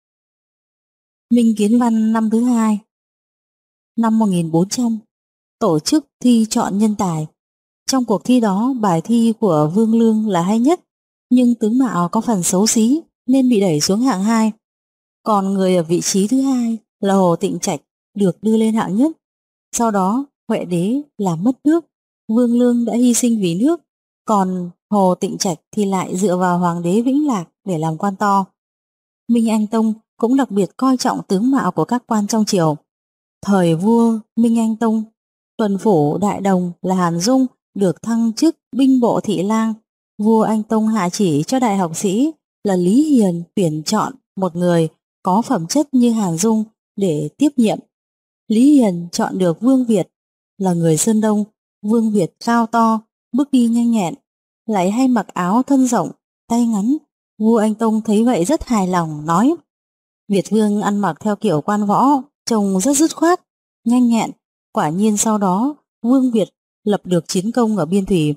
Minh Kiến Văn năm thứ 2. Năm 1400, tổ chức thi chọn nhân tài. Trong cuộc thi đó, bài thi của Vương Lương là hay nhất, nhưng tướng mạo có phần xấu xí nên bị đẩy xuống hạng 2. Còn người ở vị trí thứ 2 là Hồ Tịnh Trạch được đưa lên hạng nhất. Sau đó, Huệ Đế làm mất nước, Vương Lương đã hy sinh vì nước, còn Hồ Tịnh Trạch thì lại dựa vào Hoàng đế Vĩnh Lạc để làm quan to. Minh Anh Tông cũng đặc biệt coi trọng tướng mạo của các quan trong triều. Thời vua Minh Anh Tông, tuần phủ đại đồng là Hàn Dung được thăng chức binh bộ thị lang, vua Anh Tông hạ chỉ cho đại học sĩ là Lý Hiền tuyển chọn một người có phẩm chất như Hàn Dung để tiếp nhiệm. Lý Hiền chọn được Vương Việt, là người Sơn Đông. Vương Việt cao to, bước đi nhanh nhẹn, lại hay mặc áo thân rộng, tay ngắn. Vua Anh Tông thấy vậy rất hài lòng, nói: Việt Vương ăn mặc theo kiểu quan võ, trông rất dứt khoát, nhanh nhẹn. Quả nhiên sau đó Vương Việt lập được chiến công ở biên thủy.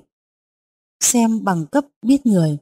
Xem bằng cấp biết người.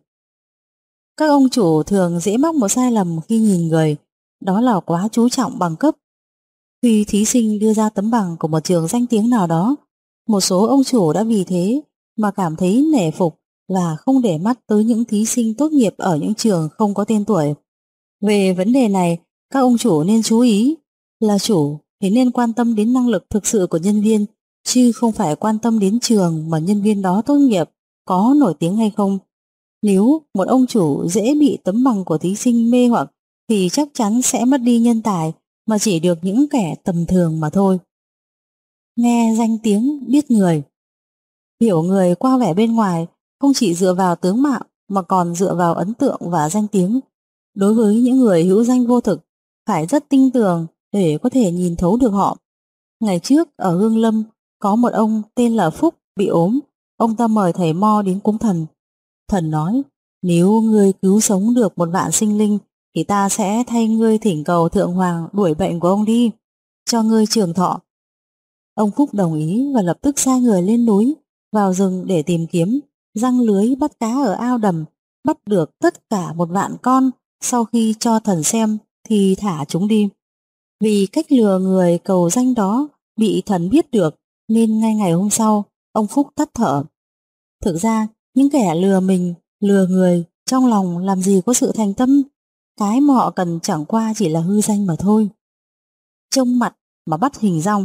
Các ông chủ thường dễ mắc một sai lầm khi nhìn người, đó là quá chú trọng bằng cấp. Khi thí sinh đưa ra tấm bằng của một trường danh tiếng nào đó, một số ông chủ đã vì thế mà cảm thấy nể phục và không để mắt tới những thí sinh tốt nghiệp ở những trường không có tên tuổi. Về vấn đề này, các ông chủ nên chú ý, là chủ thì nên quan tâm đến năng lực thực sự của nhân viên, chứ không phải quan tâm đến trường mà nhân viên đó tốt nghiệp có nổi tiếng hay không. Nếu một ông chủ dễ bị tấm bằng của thí sinh mê hoặc thì chắc chắn sẽ mất đi nhân tài mà chỉ được những kẻ tầm thường mà thôi. Nghe danh tiếng biết người. Hiểu người qua vẻ bên ngoài không chỉ dựa vào tướng mạo mà còn dựa vào ấn tượng và danh tiếng. Đối với những người hữu danh vô thực, phải rất tinh tường để có thể nhìn thấu được họ. Ngày trước ở Hương Lâm có một ông tên là Phúc bị ốm, ông ta mời thầy Mo đến cúng thần. Thần nói: nếu ngươi cứu sống được một vạn sinh linh thì ta sẽ thay ngươi thỉnh cầu Thượng Hoàng đuổi bệnh của ông đi, cho ngươi trường thọ. Ông Phúc đồng ý và lập tức sai người lên núi, vào rừng để tìm kiếm, giăng lưới bắt cá ở ao đầm, bắt được tất cả 1.000.000 con. Sau khi cho thần xem thì thả chúng đi. Vì cách lừa người cầu danh đó bị thần biết được, nên ngay ngày hôm sau ông Phúc tắt thở. Thực ra những kẻ lừa mình, lừa người trong lòng làm gì có sự thành tâm, cái mà họ cần chẳng qua chỉ là hư danh mà thôi. Trông mặt mà bắt hình dong.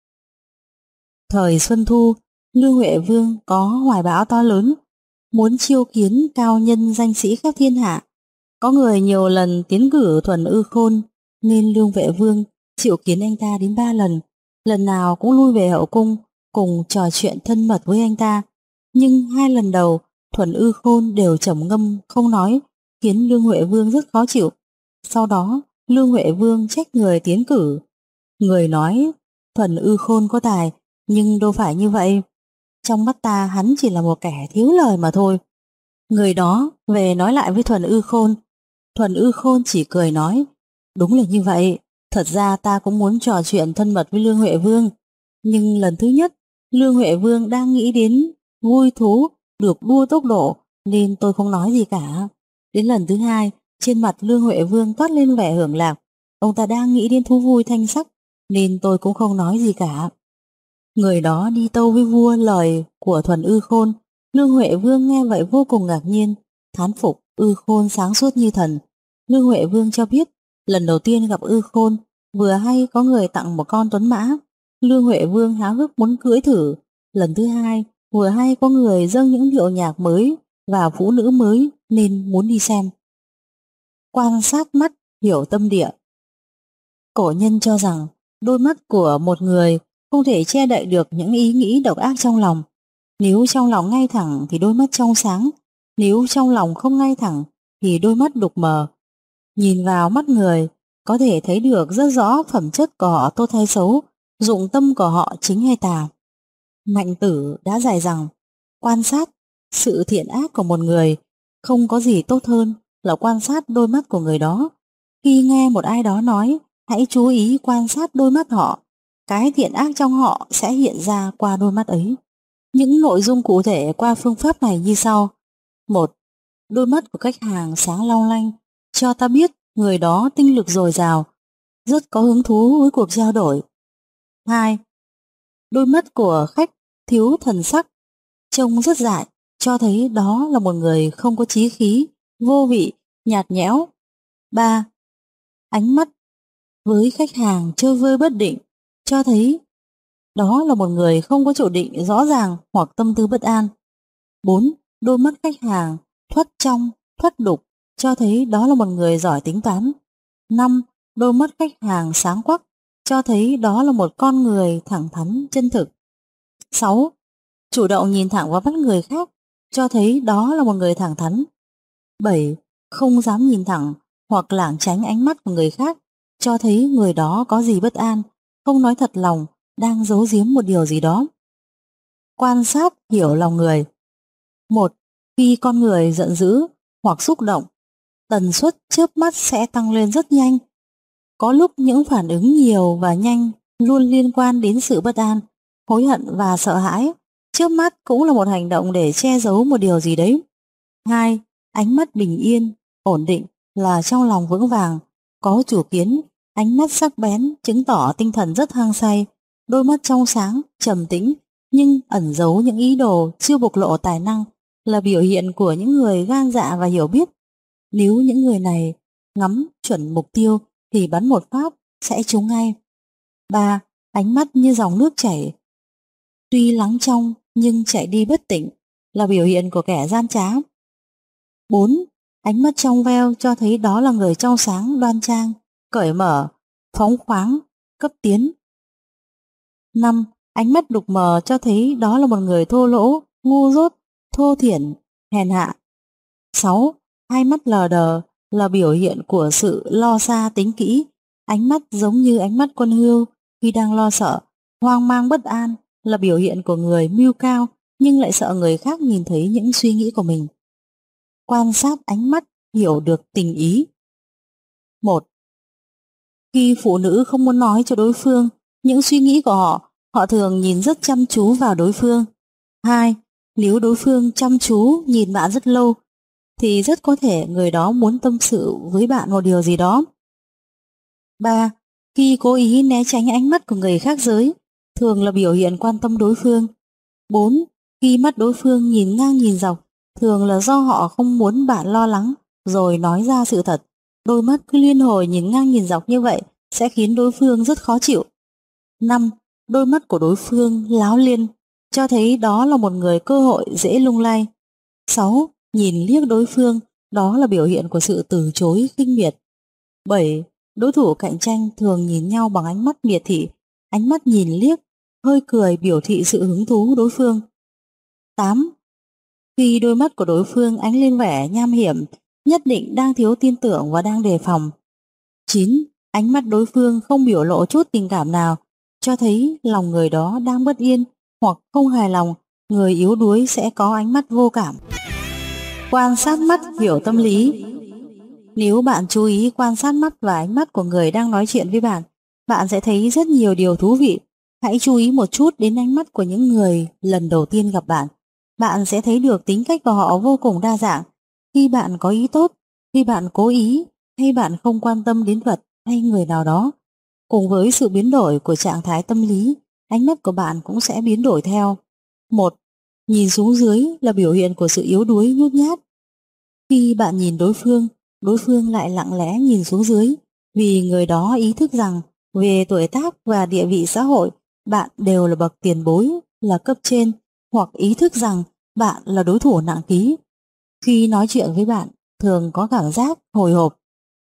Thời Xuân Thu, Lương Huệ Vương có hoài bão to lớn, muốn chiêu kiến cao nhân danh sĩ khắp thiên hạ. Có người nhiều lần tiến cử Thuần Ư Khôn, nên Lương Huệ Vương triệu kiến anh ta đến 3 lần, lần nào cũng lui về hậu cung cùng trò chuyện thân mật với anh ta. Nhưng 2 lần đầu Thuần Ư Khôn đều trầm ngâm không nói, khiến Lương Huệ Vương rất khó chịu. Sau đó Lương Huệ Vương trách người tiến cử. Người nói: Thuần Ư Khôn có tài, nhưng đâu phải như vậy. Trong mắt ta hắn chỉ là một kẻ thiếu lời mà thôi. Người đó về nói lại với Thuần Ư Khôn. Thuần Ư Khôn chỉ cười nói: đúng là như vậy, thật ra ta cũng muốn trò chuyện thân mật với Lương Huệ Vương. Nhưng lần thứ nhất Lương Huệ Vương đang nghĩ đến vui thú được đua tốc độ nên tôi không nói gì cả. Đến lần thứ hai, trên mặt Lương Huệ Vương toát lên vẻ hưởng lạc, ông ta đang nghĩ đến thú vui thanh sắc nên tôi cũng không nói gì cả. Người đó đi tâu với vua lời của Thuần Ư Khôn. Lương Huệ Vương nghe vậy vô cùng ngạc nhiên, thán phục Ư Khôn sáng suốt như thần. Lương Huệ Vương cho biết lần đầu tiên gặp Ư Khôn, vừa hay có người tặng một con tuấn mã. Lương Huệ Vương háo hức muốn cưỡi thử. Lần thứ hai, vừa hay có người dâng những điệu nhạc mới và phụ nữ mới nên muốn đi xem. Quan sát mắt hiểu tâm địa. Cổ nhân cho rằng đôi mắt của một người không thể che đậy được những ý nghĩ độc ác trong lòng. Nếu trong lòng ngay thẳng thì đôi mắt trong sáng, nếu trong lòng không ngay thẳng thì đôi mắt đục mờ. Nhìn vào mắt người có thể thấy được rất rõ phẩm chất của họ tốt hay xấu, dụng tâm của họ chính hay tà. Mạnh Tử đã dạy rằng quan sát sự thiện ác của một người không có gì tốt hơn là quan sát đôi mắt của người đó. Khi nghe một ai đó nói, hãy chú ý quan sát đôi mắt họ, cái thiện ác trong họ sẽ hiện ra qua đôi mắt ấy. Những nội dung cụ thể qua phương pháp này như sau. 1. Đôi mắt của khách hàng sáng long lanh, cho ta biết người đó tinh lực dồi dào, rất có hứng thú với cuộc trao đổi. 2. Đôi mắt của khách thiếu thần sắc, trông rất dại, cho thấy đó là một người không có chí khí, vô vị, nhạt nhẽo. 3. Ánh mắt với khách hàng chơi vơi bất định, cho thấy đó là một người không có chỗ định rõ ràng hoặc tâm tư bất an. 4. Đôi mắt khách hàng thoát trong, thoát đục, cho thấy đó là một người giỏi tính toán. 5. Đôi mắt khách hàng sáng quắc, cho thấy đó là một con người thẳng thắn, chân thực. 6. Chủ động nhìn thẳng vào mắt người khác, cho thấy đó là một người thẳng thắn. 7. Không dám nhìn thẳng hoặc lảng tránh ánh mắt của người khác, cho thấy người đó có gì bất an, không nói thật lòng, đang giấu giếm một điều gì đó. Quan sát hiểu lòng người. 1. Khi con người giận dữ hoặc xúc động, tần suất chớp mắt sẽ tăng lên rất nhanh. Có lúc những phản ứng nhiều và nhanh luôn liên quan đến sự bất an, hối hận và sợ hãi. Chớp mắt cũng là một hành động để che giấu một điều gì đấy. 2. Ánh mắt bình yên, ổn định là trong lòng vững vàng, có chủ kiến, ánh mắt sắc bén chứng tỏ tinh thần rất hăng say, đôi mắt trong sáng, trầm tĩnh nhưng ẩn giấu những ý đồ chưa bộc lộ tài năng, là biểu hiện của những người gan dạ và hiểu biết. Nếu những người này ngắm chuẩn mục tiêu thì bắn một phát sẽ trúng ngay. 3. Ánh mắt như dòng nước chảy, tuy lắng trong nhưng chạy đi bất tỉnh, là biểu hiện của kẻ gian trá. 4. Ánh mắt trong veo cho thấy đó là người trong sáng, đoan trang, cởi mở, phóng khoáng, cấp tiến. 5. Ánh mắt đục mờ cho thấy đó là một người thô lỗ, ngu dốt, thô thiển, hèn hạ. 6. Hai mắt lờ đờ là biểu hiện của sự lo xa tính kỹ, ánh mắt giống như ánh mắt con hươu khi đang lo sợ, hoang mang bất an, là biểu hiện của người mưu cao nhưng lại sợ người khác nhìn thấy những suy nghĩ của mình. Quan sát ánh mắt hiểu được tình ý. 1. Khi phụ nữ không muốn nói cho đối phương những suy nghĩ của họ thường nhìn rất chăm chú vào đối phương. 2. Nếu đối phương chăm chú nhìn bạn rất lâu thì rất có thể người đó muốn tâm sự với bạn một điều gì đó. 3. Khi cố ý né tránh ánh mắt của người khác giới thường là biểu hiện quan tâm đối phương. 4. Khi mắt đối phương nhìn ngang nhìn dọc thường là do họ không muốn bạn lo lắng rồi nói ra sự thật. Đôi mắt cứ liên hồi nhìn ngang nhìn dọc như vậy sẽ khiến đối phương rất khó chịu. 5. Đôi mắt của đối phương láo liên cho thấy đó là một người cơ hội dễ lung lay. 6. Nhìn liếc đối phương, đó là biểu hiện của sự từ chối khinh miệt. 7. Đối thủ cạnh tranh thường nhìn nhau bằng ánh mắt miệt thị, ánh mắt nhìn liếc, hơi cười biểu thị sự hứng thú đối phương. 8. Khi đôi mắt của đối phương ánh lên vẻ nham hiểm, nhất định đang thiếu tin tưởng và đang đề phòng. 9. Ánh mắt đối phương không biểu lộ chút tình cảm nào, cho thấy lòng người đó đang bất yên hoặc không hài lòng, người yếu đuối sẽ có ánh mắt vô cảm. Quan sát mắt hiểu tâm lý. Nếu bạn chú ý quan sát mắt và ánh mắt của người đang nói chuyện với bạn, bạn sẽ thấy rất nhiều điều thú vị. Hãy chú ý một chút đến ánh mắt của những người lần đầu tiên gặp bạn. Bạn sẽ thấy được tính cách của họ vô cùng đa dạng. Khi bạn có ý tốt, khi bạn cố ý, hay bạn không quan tâm đến vật hay người nào đó. Cùng với sự biến đổi của trạng thái tâm lý, ánh mắt của bạn cũng sẽ biến đổi theo. 1. Nhìn xuống dưới là biểu hiện của sự yếu đuối nhút nhát. Khi bạn nhìn đối phương lại lặng lẽ nhìn xuống dưới, vì người đó ý thức rằng về tuổi tác và địa vị xã hội, bạn đều là bậc tiền bối, là cấp trên, hoặc ý thức rằng bạn là đối thủ nặng ký. Khi nói chuyện với bạn, thường có cảm giác hồi hộp.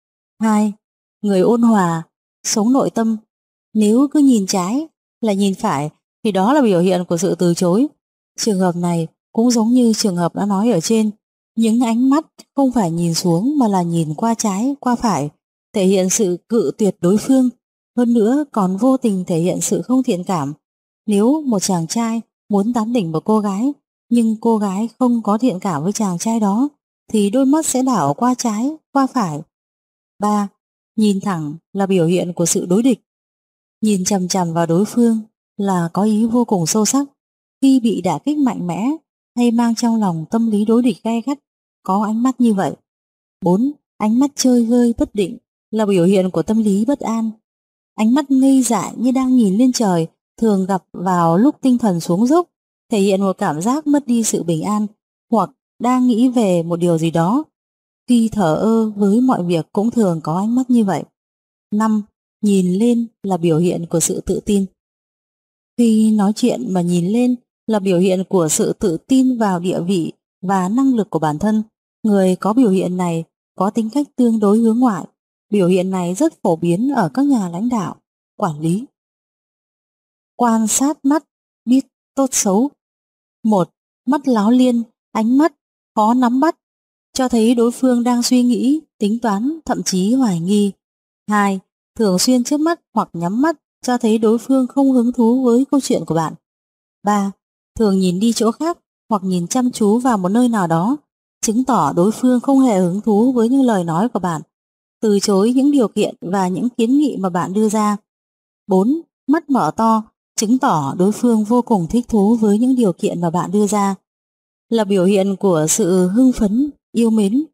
2. Người ôn hòa, sống nội tâm. Nếu cứ nhìn trái là nhìn phải thì đó là biểu hiện của sự từ chối. Trường hợp này cũng giống như trường hợp đã nói ở trên. Những ánh mắt không phải nhìn xuống mà là nhìn qua trái, qua phải, thể hiện sự cự tuyệt đối phương. Hơn nữa còn vô tình thể hiện sự không thiện cảm. Nếu một chàng trai muốn tán tỉnh một cô gái, nhưng cô gái không có thiện cảm với chàng trai đó, thì đôi mắt sẽ đảo qua trái, qua phải. 3. Nhìn thẳng là biểu hiện của sự đối địch. Nhìn chằm chằm vào đối phương là có ý vô cùng sâu sắc. Khi bị đả kích mạnh mẽ hay mang trong lòng tâm lý đối địch gay gắt, có ánh mắt như vậy. 4. Ánh mắt chơi vơi bất định là biểu hiện của tâm lý bất an. Ánh mắt ngây dại như đang nhìn lên trời thường gặp vào lúc tinh thần xuống dốc, thể hiện một cảm giác mất đi sự bình an hoặc đang nghĩ về một điều gì đó. Khi thờ ơ với mọi việc cũng thường có ánh mắt như vậy. 5. Nhìn lên là biểu hiện của sự tự tin. Khi nói chuyện mà nhìn lên là biểu hiện của sự tự tin vào địa vị và năng lực của bản thân. Người có biểu hiện này có tính cách tương đối hướng ngoại. Biểu hiện này rất phổ biến ở các nhà lãnh đạo, quản lý. Quan sát mắt biết tốt xấu. 1. Mắt láo liên ánh mắt khó nắm bắt, cho thấy đối phương đang suy nghĩ, tính toán, thậm chí hoài nghi. 2. Thường xuyên chớp mắt hoặc nhắm mắt, cho thấy đối phương không hứng thú với câu chuyện của bạn. 3. Thường nhìn đi chỗ khác hoặc nhìn chăm chú vào một nơi nào đó, chứng tỏ đối phương không hề hứng thú với những lời nói của bạn, từ chối những điều kiện và những kiến nghị mà bạn đưa ra. 4. Mắt mở to, chứng tỏ đối phương vô cùng thích thú với những điều kiện mà bạn đưa ra, là biểu hiện của sự hưng phấn, yêu mến.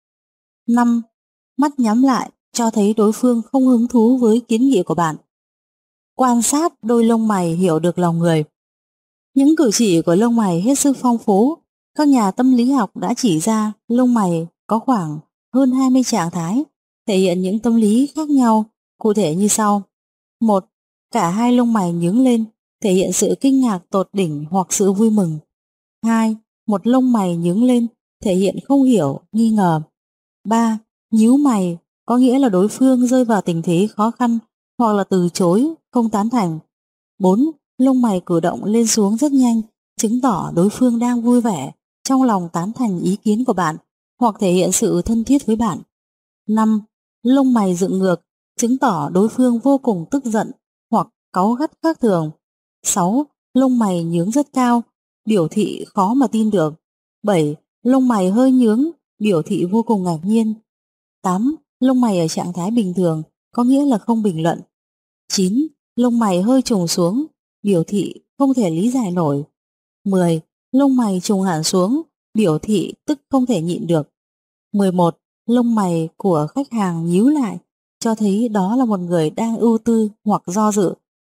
5. Mắt nhắm lại, cho thấy đối phương không hứng thú với kiến nghị của bạn. Quan sát đôi lông mày hiểu được lòng người. Những cử chỉ của lông mày hết sức phong phú. Các nhà tâm lý học đã chỉ ra lông mày có khoảng hơn 20 trạng thái, thể hiện những tâm lý khác nhau, cụ thể như sau. 1. Cả hai lông mày nhướng lên, thể hiện sự kinh ngạc tột đỉnh hoặc sự vui mừng. 2. Một lông mày nhướng lên, thể hiện không hiểu, nghi ngờ. 3. Nhíu mày, có nghĩa là đối phương rơi vào tình thế khó khăn hoặc là từ chối, không tán thành. 4. Lông mày cử động lên xuống rất nhanh, chứng tỏ đối phương đang vui vẻ, trong lòng tán thành ý kiến của bạn hoặc thể hiện sự thân thiết với bạn. 5. Lông mày dựng ngược, chứng tỏ đối phương vô cùng tức giận hoặc cáu gắt khác thường. 6. Lông mày nhướng rất cao, biểu thị khó mà tin được. 7. Lông mày hơi nhướng, biểu thị vô cùng ngạc nhiên. 8. Lông mày ở trạng thái bình thường, có nghĩa là không bình luận. 9. Lông mày hơi trùng xuống, biểu thị không thể lý giải nổi. 10. Lông mày trùng hẳn xuống, biểu thị tức không thể nhịn được. 11. Lông mày của khách hàng nhíu lại, cho thấy đó là một người đang ưu tư hoặc do dự.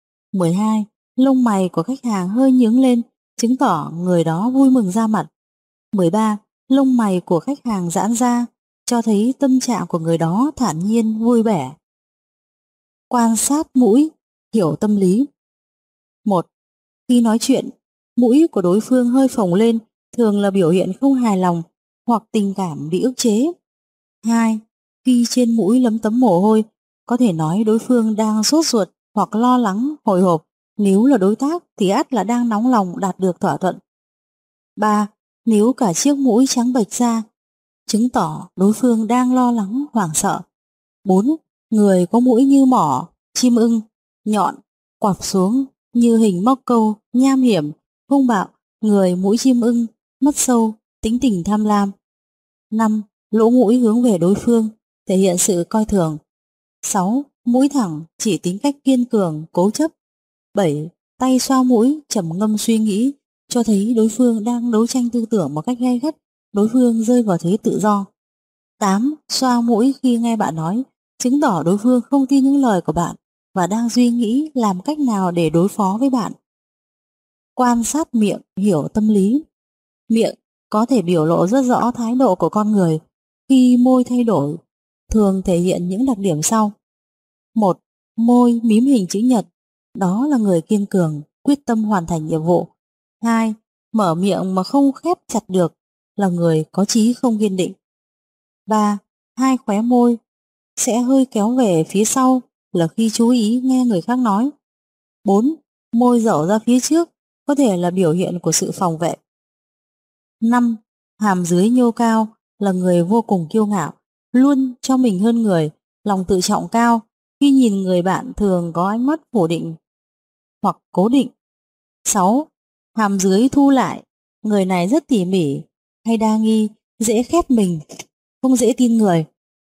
12. Lông mày của khách hàng hơi nhướng lên, chứng tỏ người đó vui mừng ra mặt. 13. Lông mày của khách hàng giãn ra, cho thấy tâm trạng của người đó thản nhiên, vui vẻ. Quan sát mũi, hiểu tâm lý. 1. Khi nói chuyện, mũi của đối phương hơi phồng lên, thường là biểu hiện không hài lòng hoặc tình cảm bị ức chế. 2. Khi trên mũi lấm tấm mồ hôi, có thể nói đối phương đang sốt ruột hoặc lo lắng, hồi hộp. Nếu là đối tác thì ắt là đang nóng lòng đạt được thỏa thuận. 3. Nếu cả chiếc mũi trắng bệch ra, chứng tỏ đối phương đang lo lắng, hoảng sợ. 4. Người có mũi như mỏ, chim ưng, nhọn, quặp xuống như hình móc câu, nham hiểm, hung bạo. Người mũi chim ưng, mắt sâu, tính tình tham lam. 5. Lỗ mũi hướng về đối phương, thể hiện sự coi thường. 6. Mũi thẳng, chỉ tính cách kiên cường, cố chấp. 7. Tay xoa mũi, trầm ngâm suy nghĩ, cho thấy đối phương đang đấu tranh tư tưởng một cách gay gắt, đối phương rơi vào thế tự do. 8. Xoa mũi khi nghe bạn nói, chứng tỏ đối phương không tin những lời của bạn và đang suy nghĩ làm cách nào để đối phó với bạn. Quan sát miệng, hiểu tâm lý. Miệng có thể biểu lộ rất rõ thái độ của con người. Khi môi thay đổi, thường thể hiện những đặc điểm sau. 1. Môi mím hình chữ nhật, đó là người kiên cường, quyết tâm hoàn thành nhiệm vụ. 2. Mở miệng mà không khép chặt được, là người có chí không kiên định. 3. Hai khóe môi sẽ hơi kéo về phía sau, là khi chú ý nghe người khác nói. 4. Môi dẩu ra phía trước, có thể là biểu hiện của sự phòng vệ. 5. Hàm dưới nhô cao, là người vô cùng kiêu ngạo, luôn cho mình hơn người, lòng tự trọng cao. Khi nhìn người bạn thường có ánh mắt phủ định hoặc cố định. 6. Hàm dưới thu lại, người này rất tỉ mỉ hay đa nghi, dễ khép mình, không dễ tin người.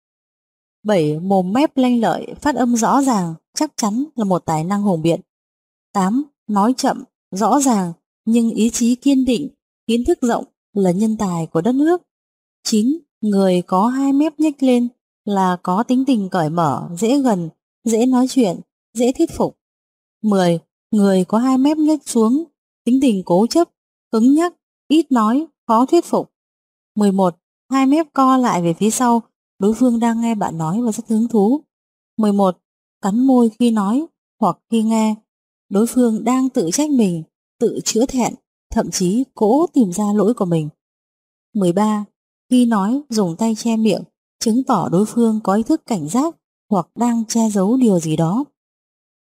7. Mồm mép lanh lợi, phát âm rõ ràng, chắc chắn là một tài năng hùng biện. 8. Nói chậm, rõ ràng, nhưng ý chí kiên định, kiến thức rộng, là nhân tài của đất nước. 9. Người có hai mép nhếch lên, là có tính tình cởi mở, dễ gần, dễ nói chuyện, dễ thuyết phục. 10. Người có hai mép nhếch xuống, tính tình cố chấp, cứng nhắc, ít nói, khó thuyết phục. 11. Hai mép co lại về phía sau, đối phương đang nghe bạn nói và rất hứng thú. 11. Cắn môi khi nói hoặc khi nghe, đối phương đang tự trách mình, tự chữa thẹn, thậm chí cố tìm ra lỗi của mình. 13. Khi nói dùng tay che miệng, chứng tỏ đối phương có ý thức cảnh giác hoặc đang che giấu điều gì đó.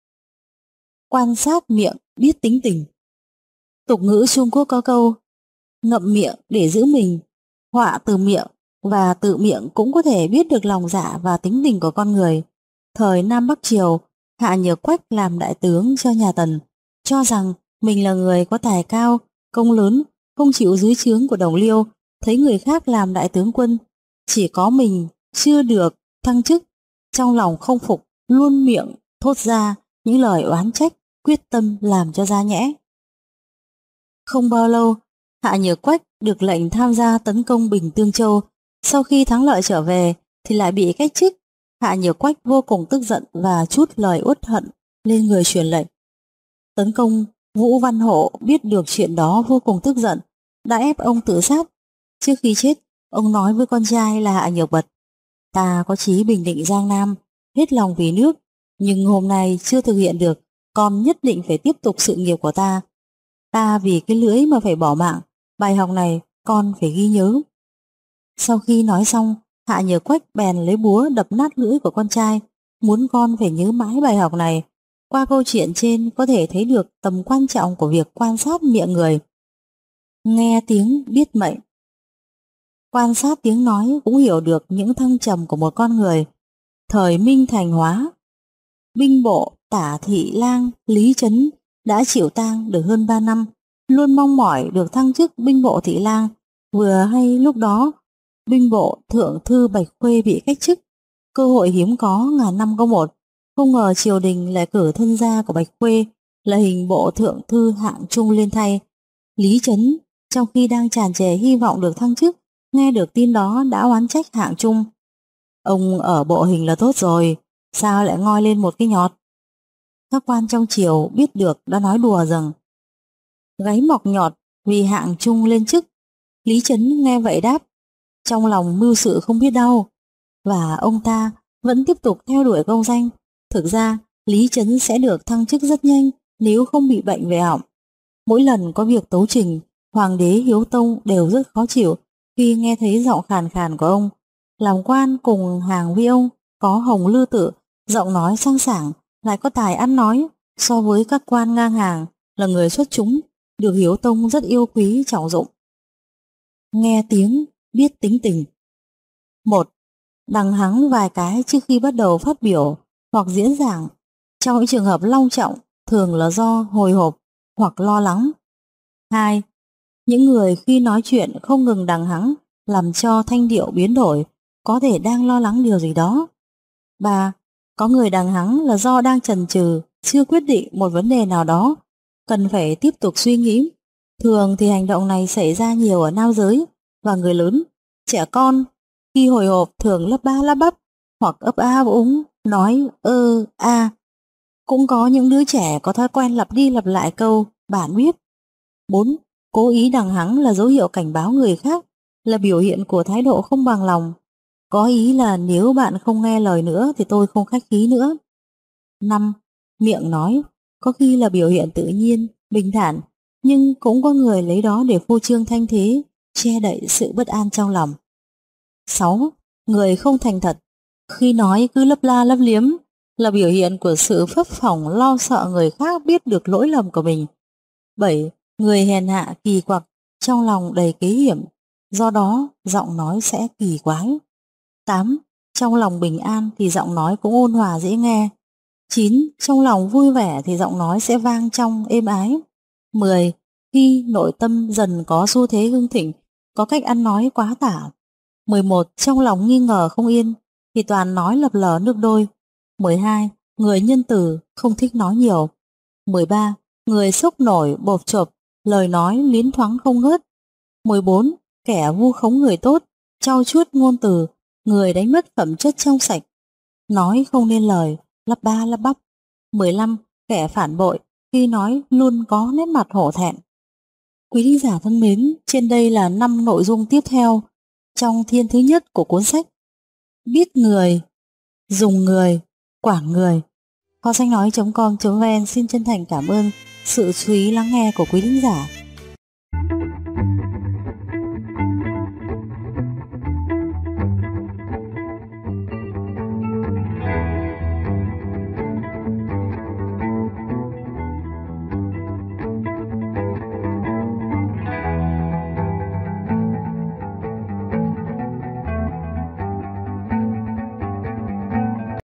Quan sát miệng, biết tính tình. Tục ngữ Trung Quốc có câu ngậm miệng để giữ mình. Họa từ miệng, và từ miệng cũng có thể biết được lòng dạ và tính tình của con người. Thời Nam Bắc Triều, Hạ Nhược Quách làm đại tướng cho nhà Tần, cho rằng mình là người có tài cao, công lớn, không chịu dưới trướng của đồng liêu. Thấy người khác làm đại tướng quân, chỉ có mình chưa được thăng chức, trong lòng không phục, luôn miệng thốt ra những lời oán trách, quyết tâm làm cho ra nhẽ. Không bao lâu, Hạ Nhược Quách được lệnh tham gia tấn công Bình Tương Châu. Sau khi thắng lợi trở về thì lại bị cách chức. Hạ Nhược Quách vô cùng tức giận và trút lời uất hận lên người truyền lệnh tấn công. Vũ Văn Hộ biết được chuyện đó vô cùng tức giận, đã ép ông tự sát. Trước khi chết, ông nói với con trai là Hạ Nhược Bật: ta có chí bình định Giang Nam, hết lòng vì nước, nhưng hôm nay chưa thực hiện được, con nhất định phải tiếp tục sự nghiệp của ta. Ta vì cái lưỡi mà phải bỏ mạng, bài học này con phải ghi nhớ. Sau khi nói xong, Hạ Nhược Quách bèn lấy búa đập nát lưỡi của con trai, muốn con phải nhớ mãi bài học này. Qua câu chuyện trên có thể thấy được tầm quan trọng của việc quan sát miệng người. Nghe tiếng biết mệnh. Quan sát tiếng nói cũng hiểu được những thăng trầm của một con người. Thời Minh Thành Hóa, binh bộ Tả Thị Lang Lý Chấn đã chịu tang được hơn 3 năm, luôn mong mỏi được thăng chức binh bộ Thị Lang. Vừa hay lúc đó, binh bộ thượng thư Bạch Khuê bị cách chức, cơ hội hiếm có ngàn năm có một. Không ngờ triều đình lại cử thân gia của Bạch Khuê là hình bộ thượng thư Hạng Trung lên thay. Lý Chấn trong khi đang tràn trề hy vọng được thăng chức, nghe được tin đó đã oán trách Hạng Trung: ông ở bộ hình là tốt rồi, sao lại ngoi lên một cái nhọt? Các quan trong triều biết được đã nói đùa rằng gáy mọc nhọt vì Hạng Trung lên chức. Lý Chấn nghe vậy đáp: trong lòng mưu sự không biết đau. Và ông ta vẫn tiếp tục theo đuổi công danh. Thực ra Lý Chấn sẽ được thăng chức rất nhanh nếu không bị bệnh về họng. Mỗi lần có việc tấu trình, Hoàng đế Hiếu Tông đều rất khó chịu khi nghe thấy giọng khàn khàn của ông. Làm quan cùng hàng với ông có Hồng Lư Tự, giọng nói sang sảng, lại có tài ăn nói, so với các quan ngang hàng, là người xuất chúng, được Hiếu Tông rất yêu quý trọng dụng. Nghe tiếng biết tính tình. 1. Đằng hắng vài cái trước khi bắt đầu phát biểu hoặc diễn giảng. Trong những trường hợp long trọng, thường là do hồi hộp hoặc lo lắng. 2. Những người khi nói chuyện không ngừng đằng hắng, làm cho thanh điệu biến đổi, có thể đang lo lắng điều gì đó. 3. Có người đằng hắng là do đang chần chừ, chưa quyết định một vấn đề nào đó, cần phải tiếp tục suy nghĩ. Thường thì hành động này xảy ra nhiều ở nam giới và người lớn. Trẻ con khi hồi hộp thường lắp ba lắp bắp hoặc ấp a ấp úng, nói a. Cũng có những đứa trẻ có thói quen lặp đi lặp lại câu bạn biết. 4. Cố ý đằng hắng là dấu hiệu cảnh báo người khác, là biểu hiện của thái độ không bằng lòng. Có ý là nếu bạn không nghe lời nữa thì tôi không khách khí nữa. 5. Miệng nói có khi là biểu hiện tự nhiên, bình thản, nhưng cũng có người lấy đó để phô trương thanh thế, che đậy sự bất an trong lòng. 6. Người không thành thật, khi nói cứ lấp la lấp liếm, là biểu hiện của sự phấp phỏng lo sợ người khác biết được lỗi lầm của mình. 7. Người hèn hạ kỳ quặc, trong lòng đầy kế hiểm, do đó giọng nói sẽ kỳ quái. 8. Trong lòng bình an thì giọng nói cũng ôn hòa dễ nghe. 9. Trong lòng vui vẻ thì giọng nói sẽ vang trong êm ái. 10. Khi nội tâm dần có xu thế hưng thịnh, có cách ăn nói quá tả. 11. Trong lòng nghi ngờ không yên thì toàn nói lập lờ nước đôi. 12. Người nhân từ, không thích nói nhiều. 13. Người sốc nổi bộp chộp, lời nói liến thoáng không ngớt. 14. Kẻ vu khống người tốt, trau chuốt ngôn từ, người đánh mất phẩm chất trong sạch, nói không nên lời, lắp ba lắp bắp. 15. Kẻ phản bội, khi nói luôn có nét mặt hổ thẹn. Quý thính giả thân mến, trên đây là 5 nội dung tiếp theo trong thiên thứ nhất của cuốn sách Biết người, dùng người, quản người. Kho sách nói.com.vn xin chân thành cảm ơn sự chú ý lắng nghe của quý thính giả.